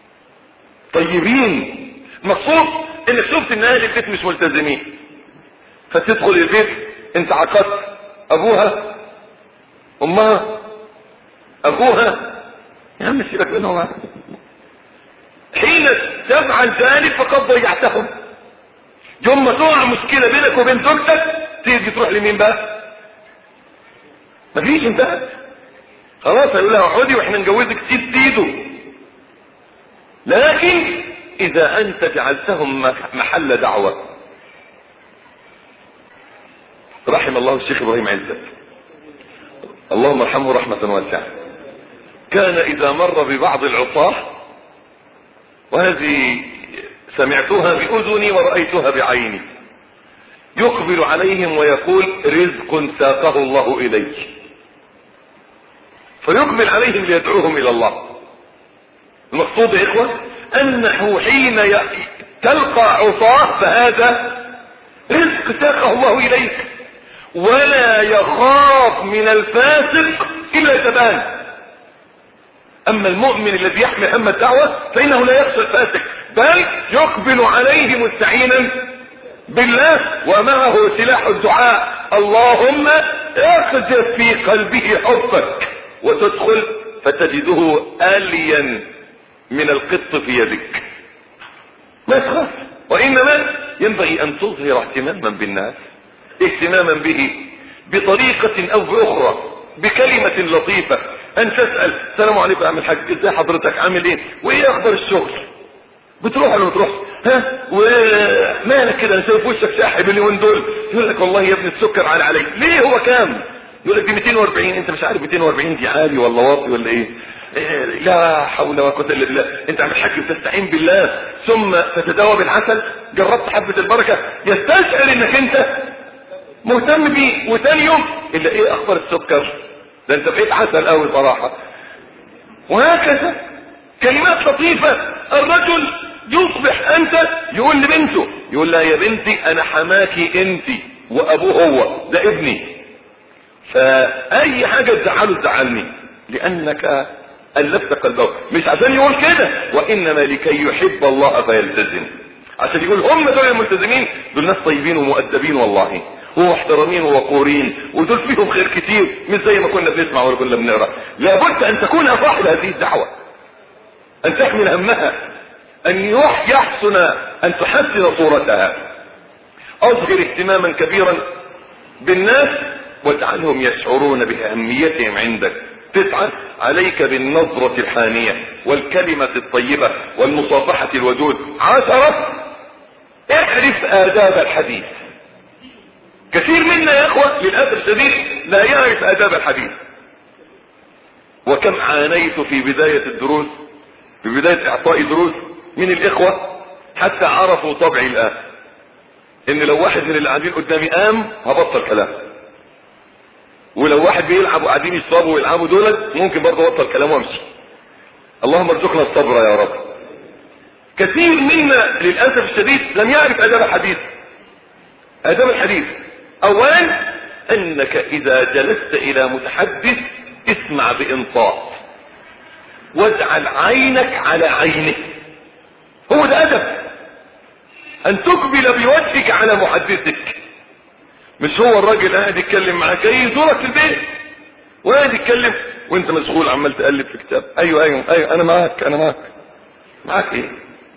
طيبين. مقصود انك شفت ان اهل البيت مش ملتزمين فتدخل البيت انت عقدت ابوها امها اخوها يا عم سيبك منهم. حين تفعل ذلك فقد ضيعتهم. يوم ما تقع مشكلة بينك وبين زوجتك تيجي تروح لمين بقى؟ مفيش انتهت خلاص. هيقول لها اقعدي واحنا نجوزك سيد سيده. لكن اذا انت جعلتهم محل دعوة. رحم الله الشيخ ابراهيم عزت اللهم ارحمه رحمة واسعة. كان اذا مر ببعض العصاة وهذه سمعتها باذني ورأيتها بعيني يقبل عليهم ويقول رزق ساقه الله اليك فيقبل عليهم ليدعوهم الى الله. المقصود يا اخوة انه حين تلقى عصاه فهذا رزق ساقه الله اليك ولا يخاف من الفاسق الا تبان. اما المؤمن الذي يحمل هم الدعوة فانه لا يخشى الفاسق بل يقبل عليه مستعينا بالله ومعه سلاح الدعاء اللهم اقذف في قلبه حبك وتدخل فتجده آليا من القط في يدك. ما تخاف وانما ينبغي ان تظهر اهتماما بالناس اهتماما به بطريقة او باخرى بكلمة لطيفة ان تسأل السلام عليكم يا عم الحاج ازاي حضرتك عامل ايه وايه اخبار الشغل بتروح ولا ما تروحش ها ومالك كده انا شايف وشك ساحب اليومين دول. يقول لك والله يا ابني السكر عالي عليك. ليه هو كام؟ يقول لك دي مئتين واربعين. انت مش عارف مئتين واربعين دي عالي ولا واطي ولا ايه؟ إيه لا حول ولا قوه الا بالله. انت عم الحاج بتستعين بالله ثم تتداوى بالعسل. جربت حبه البركه يستشعر انك انت مهتم بيه وثاني يوم الا ايه اخبار السكر ده انت بقيت عسل قوي صراحه. وهكذا كلمات لطيفه. الرجل يصبح انت يقول لبنته يقول لها يا بنتي انا حماكي انتي وابوه هو ده ابني فاي حاجة تزعله تزعلني لانك الفت قلبه. مش عشان يقول كده وانما لكي يحب الله فيلتزم. عشان يقول هم دول الملتزمين دول ناس طيبين ومؤدبين والله ومحترمين ووقورين، ودول فيهم خير كتير مش زي ما كنا بنسمع ولا كنا بنقرا. لابد ان تكون صاحب هذه الدعوه، ان تحمل همها، ان يحسن ان تحسن صورتها. اظهر اهتماما كبيرا بالناس واجعلهم يشعرون باهميتهم عندك. تسعة، عليك بالنظرة الحانية والكلمة الطيبة والمصافحة الودود. عشرة، اعرف آداب الحديث. كثير منا يا اخوة للأسف الشديد لا يعرف آداب الحديث. وكم عانيت في بداية الدروس، في بداية اعطاء دروس من الاخوة حتى عرفوا طبعي الآن، ان لو واحد من اللي قاعدين قدامي قام هبطل كلام، ولو واحد بيلعب وقاعدين يصابوا ويلعبوا دولت ممكن برضه ابطل كلام وامشي. اللهم ارزقنا الصبر يا رب. كثير منا للاسف الشديد لم يعرف اداب الحديث. اداب الحديث اولا انك اذا جلست الى متحدث اسمع بانصات واجعل عينك على عينه. هو ده ادب، ان تقبل بوجهك على محدثك. مش هو الراجل قاعد يتكلم معاك يزورك في البيت وقاعد يتكلم وانت مشغول عمال تقلب في كتاب. ايوه ايوه ايوه انا معاك انا معاك معاك ايه؟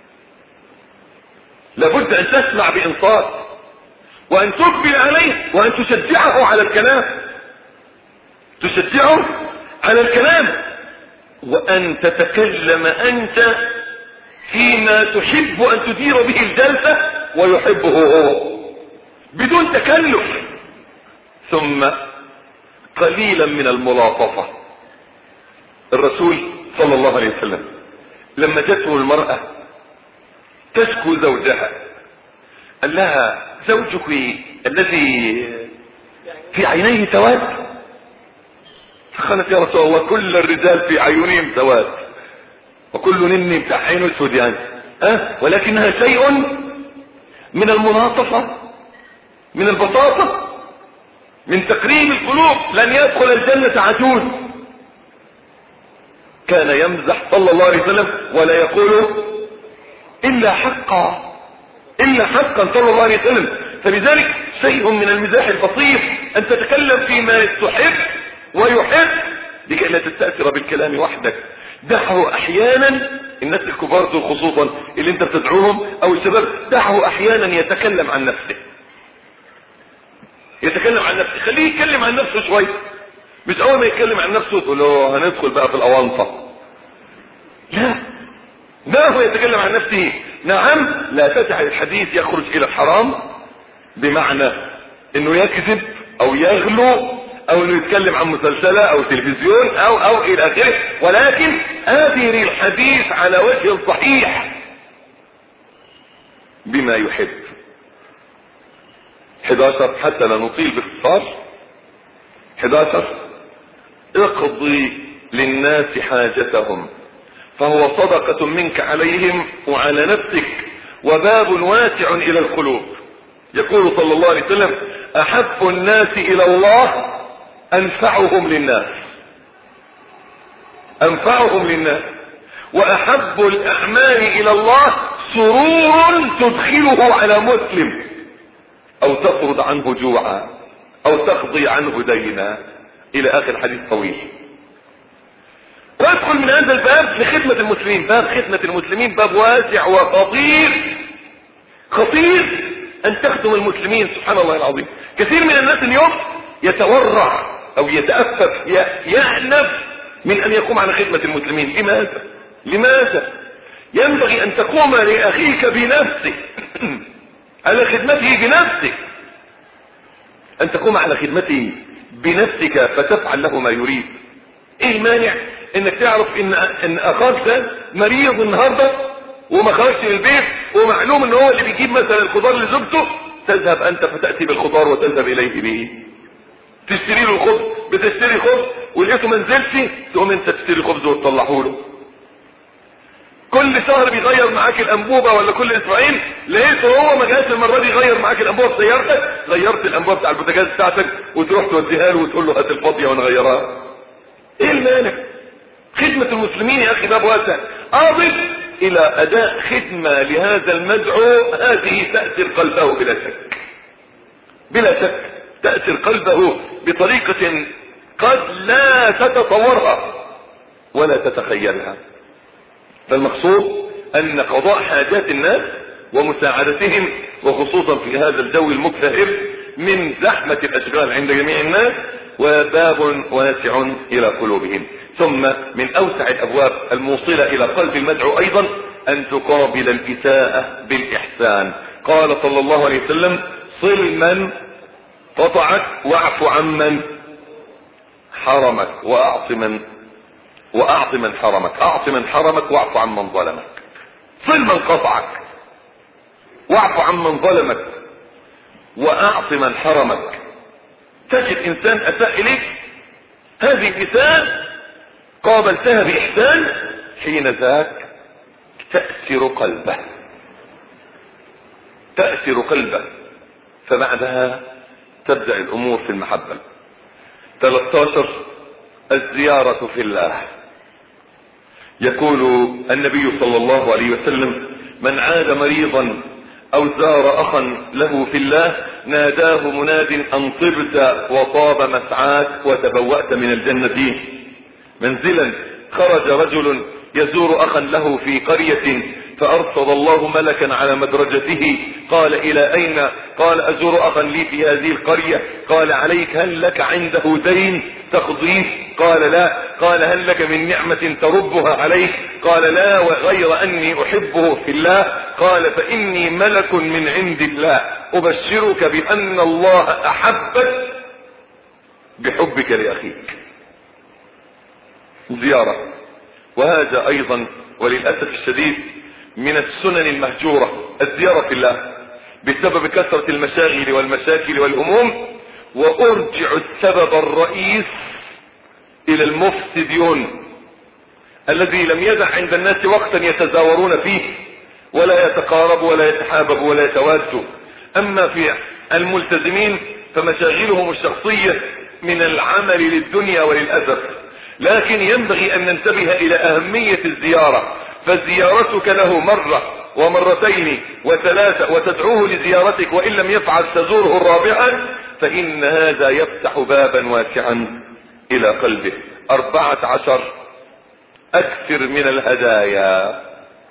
لابد ان تسمع بانصات وان تقبل عليه وان تشجعه على الكلام، تشجعه على الكلام، وان تتكلم انت فيما تحب ان تدير به الجلسة ويحبه هو بدون تكلف. ثم قليلا من الملاطفة. الرسول صلى الله عليه وسلم لما جاءته المرأة تشكو زوجها قال لها زوجك الذي في عينيه سواد؟ فقالت يا رسول الله كل الرجال في عيونهم سواد وكل نني بتاع عينه اسود يعني أه؟ ولكنها شيء من الملاطفة، من البساطة، من تقريب القلوب. لن يدخل الجنة عجوز. كان يمزح صلى الله عليه وسلم ولا يقول إلا حقا، إلا حقا صلى الله عليه وسلم. فلذلك شيء من المزاح البسيط أن تتكلم فيما تحب ويحب لكي لا تستأثر بالكلام وحدك. دعه أحيانا، الناس الكبار دول خصوصا اللي انت بتدعوهم او الشباب، دعه أحيانا يتكلم عن نفسه، يتكلم عن نفسه، خليه يتكلم عن نفسه شوية. مش اول ما يتكلم عن نفسه تقول له هندخل بقى في الاوانطة. لا، لا، هو يتكلم عن نفسه. نعم، لا تجعل الحديث يخرج الى الحرام بمعنى انه يكذب او يغلو او انه يتكلم عن مسلسلة او تلفزيون او او الى اخره، ولكن اثر الحديث على وجه صحيح بما يحب. حداشر حتى لا نطيل باختصار. حداشر اقضي للناس حاجتهم فهو صدقة منك عليهم وعلى نفسك وباب واسع الى القلوب. يقول صلى الله عليه وسلم احب الناس الى الله انفعهم للناس، انفعهم للناس، واحب الاعمال الى الله سرور تدخله على مسلم او تطرد عنه جوعا او تقضي عنه دينا الى اخر حديث طويل. وادخل من هذا الباب لخدمة المسلمين. باب خدمة المسلمين باب واسع وخطير، خطير ان تخدم المسلمين. سبحان الله العظيم، كثير من الناس اليوم يتورع او يتأفف يأنف من ان يقوم على خدمة المسلمين. لماذا؟ لماذا؟ ينبغي ان تقوم لاخيك بنفسك على خدمته بنفسك، ان تقوم على خدمته بنفسك فتفعل له ما يريد. ايه المانع انك تعرف ان ان اخاك ده مريض النهارده وما خرجش من البيت ومعلوم ان هو اللي بيجيب مثلا الخضار لزوجته، تذهب انت فتاتي بالخضار وتذهب اليه به، تشتري له خبز، بتشتري خبز ولقيته ما نزلش تقوم انت تشتري خبز وتطلعه له. كل شهر بيغير معاك الانبوبه ولا كل اسبوعين لقيته هو ما جاش المره دي يغير معاك الانبوبه في سيارتك، غيرت الانبوبه بتاع البوتاجاز بتاعتك وتروح توديها له وتقول له هات الفاضيه ونغيرها. ايه المانع؟ خدمة المسلمين يا اخي باب واسع. اضف الى اداء خدمة لهذا المدعو، هذه تأثر قلبه بلا شك، بلا شك. تأثر قلبه بطريقة قد لا تتصورها ولا تتخيلها. فالمقصود ان قضاء حاجات الناس ومساعدتهم، وخصوصا في هذا الجو المكتئب من زحمة الاشغال عند جميع الناس، وباب واسع الى قلوبهم. ثم من اوسع الابواب الموصلة الى قلب المدعو ايضا ان تقابل الاساءة بالاحسان. قال صلى الله عليه وسلم: صل من قطعك واعف عمن حرمك واعط من واعط من حرمك. اعط من حرمك واعف عن من ظلمك. صل من قطعك واعف عن من ظلمك واعط من حرمك. تجد انسان اساء اليك، هذه الاساءة قابلتها باحسان، حين ذاك تأثر قلبه تأثر قلبه فبعدها تبدأ الامور في المحبة. ثلاثة عشر الزيارة في الله. يقول النبي صلى الله عليه وسلم: من عاد مريضا او زار اخا له في الله ناداه مناد ان طبت وطاب مسعاك وتبوأت من الجنة منزلا. خرج رجل يزور اخا له في قرية فارصد الله ملكا على مدرجته. قال: الى اين؟ قال: ازور اخا لي في هذه القرية. قال: عليك، هل لك عنده دين تقضيه؟ قال: لا. قال: هل لك من نعمة تربها عليك؟ قال: لا، وغير اني احبه في الله. قال: فاني ملك من عند الله ابشرك بان الله احبك بحبك لاخيك. زيارة. وهذا ايضا وللأسف الشديد من السنن المهجورة، الزيارة في الله، بسبب كثرة المشاغل والمشاكل والهموم. وارجع السبب الرئيس الى المفسدون الذي لم يدع عند الناس وقتا يتزاورون فيه ولا يتقاربوا ولا يتحاببوا ولا يتوادوا. اما في الملتزمين فمشاغلهم الشخصية من العمل للدنيا وللأسف. لكن ينبغي ان ننتبه الى اهمية الزيارة، فزيارتك له مرة ومرتين وثلاثة وتدعوه لزيارتك، وان لم يفعل تزوره الرابعة، فان هذا يفتح بابا واسعا الى قلبه. اربعة عشر اكثر من الهدايا.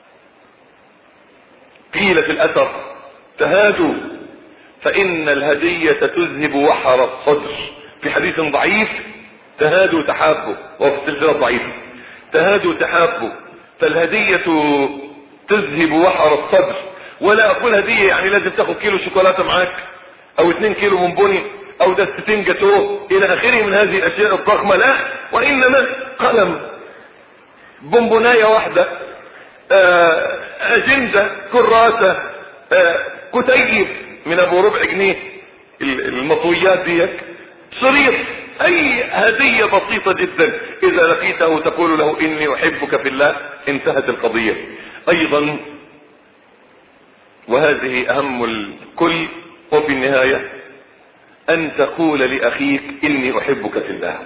قيل في الاثر: تهادوا فان الهدية تذهب وحر الصدر. في حديث ضعيف: تهادوا تحابوا، وفي السلسلة ضعيفة: تهادوا تحابوا. فالهدية تذهب وحر الصدر. ولا اقول هدية يعني لازم تاخد كيلو شوكولاتة معاك او اتنين كيلو بونبوني او دستين جاتوه الى اخره من هذه الاشياء الضخمة، لا، وانما قلم، بونبوناية واحدة، آه اجندة، كراسة، آه كتيب من ابو ربع جنيه المطويات ديك، شريط، اي هدية بسيطة جدا اذا لقيته تقول له اني احبك في الله، انتهت القضية. ايضا وهذه اهم الكل وفي النهاية ان تقول لاخيك اني احبك في الله.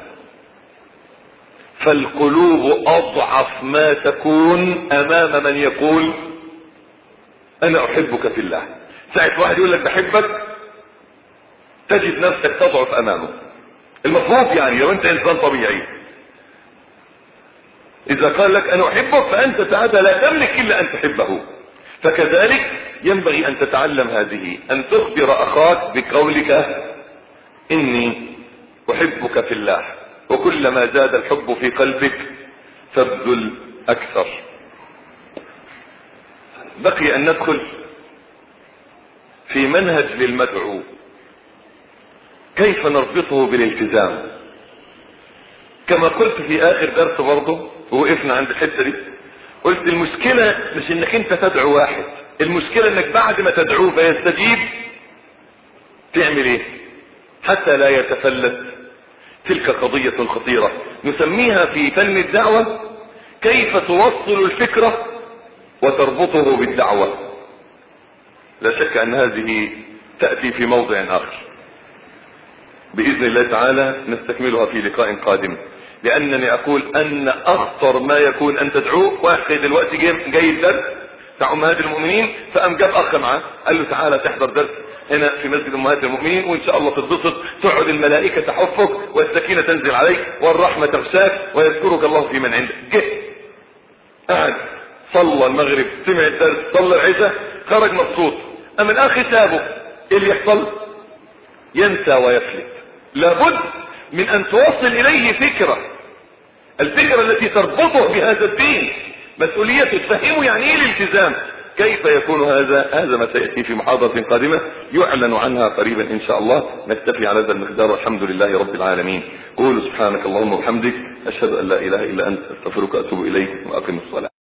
فالقلوب اضعف ما تكون امام من يقول انا احبك في الله. ساعة واحد يقول لك بحبك تجد نفسك تضعف امامه. المفروض يعني لو انت انسان طبيعي اذا قال لك انا احبك فانت ساعتها لا تملك الا ان تحبه. فكذلك ينبغي ان تتعلم هذه، ان تخبر اخاك بقولك اني احبك في الله، وكلما زاد الحب في قلبك فابذل اكثر. بقي ان ندخل في منهج للمدعو، كيف نربطه بالالتزام. كما قلت في اخر درس برضه ووقفنا عند الحته دي، قلت المشكلة مش انك انت تدعو واحد، المشكلة انك بعد ما تدعوه فيستجيب تعمل ايه حتى لا يتفلت. تلك قضية خطيرة نسميها في فن الدعوة كيف توصل الفكرة وتربطه بالدعوة. لا شك ان هذه تأتي في موضع اخر بإذن الله تعالى نستكملها في لقاء قادم، لأنني أقول أن أخطر ما يكون أن تدعوه. واحد دلوقتي جاي الدرس بتاع أمهات المؤمنين، فقام جاب أخ معاه قال له تعالى تحضر درس، هنا في مسجد امهات المؤمنين، وان شاء الله تتبسط، تقعد الملائكة تحفك والسكينة تنزل عليك والرحمة تغشاك ويذكرك الله في من عندك. جه قعد صلى المغرب، سمع الدرس، صلى العشاء، خرج مبسوط. اما الاخ سابه، ايه اللي يحصل؟ ينسى ويفلت. لابد من ان توصل اليه فكرة، الفكرة التي تربطه بهذا الدين، مسؤوليته، تفهمه يعني ايه الالتزام. كيف يكون هذا؟ هذا ما سيأتي في محاضرة قادمة يعلن عنها قريبا ان شاء الله. نكتفي على هذا المقدار والحمد لله رب العالمين. قولوا سبحانك اللهم وبحمدك، اشهد ان لا اله الا انت، استغفرك واتوب اليك، واقم الصلاة.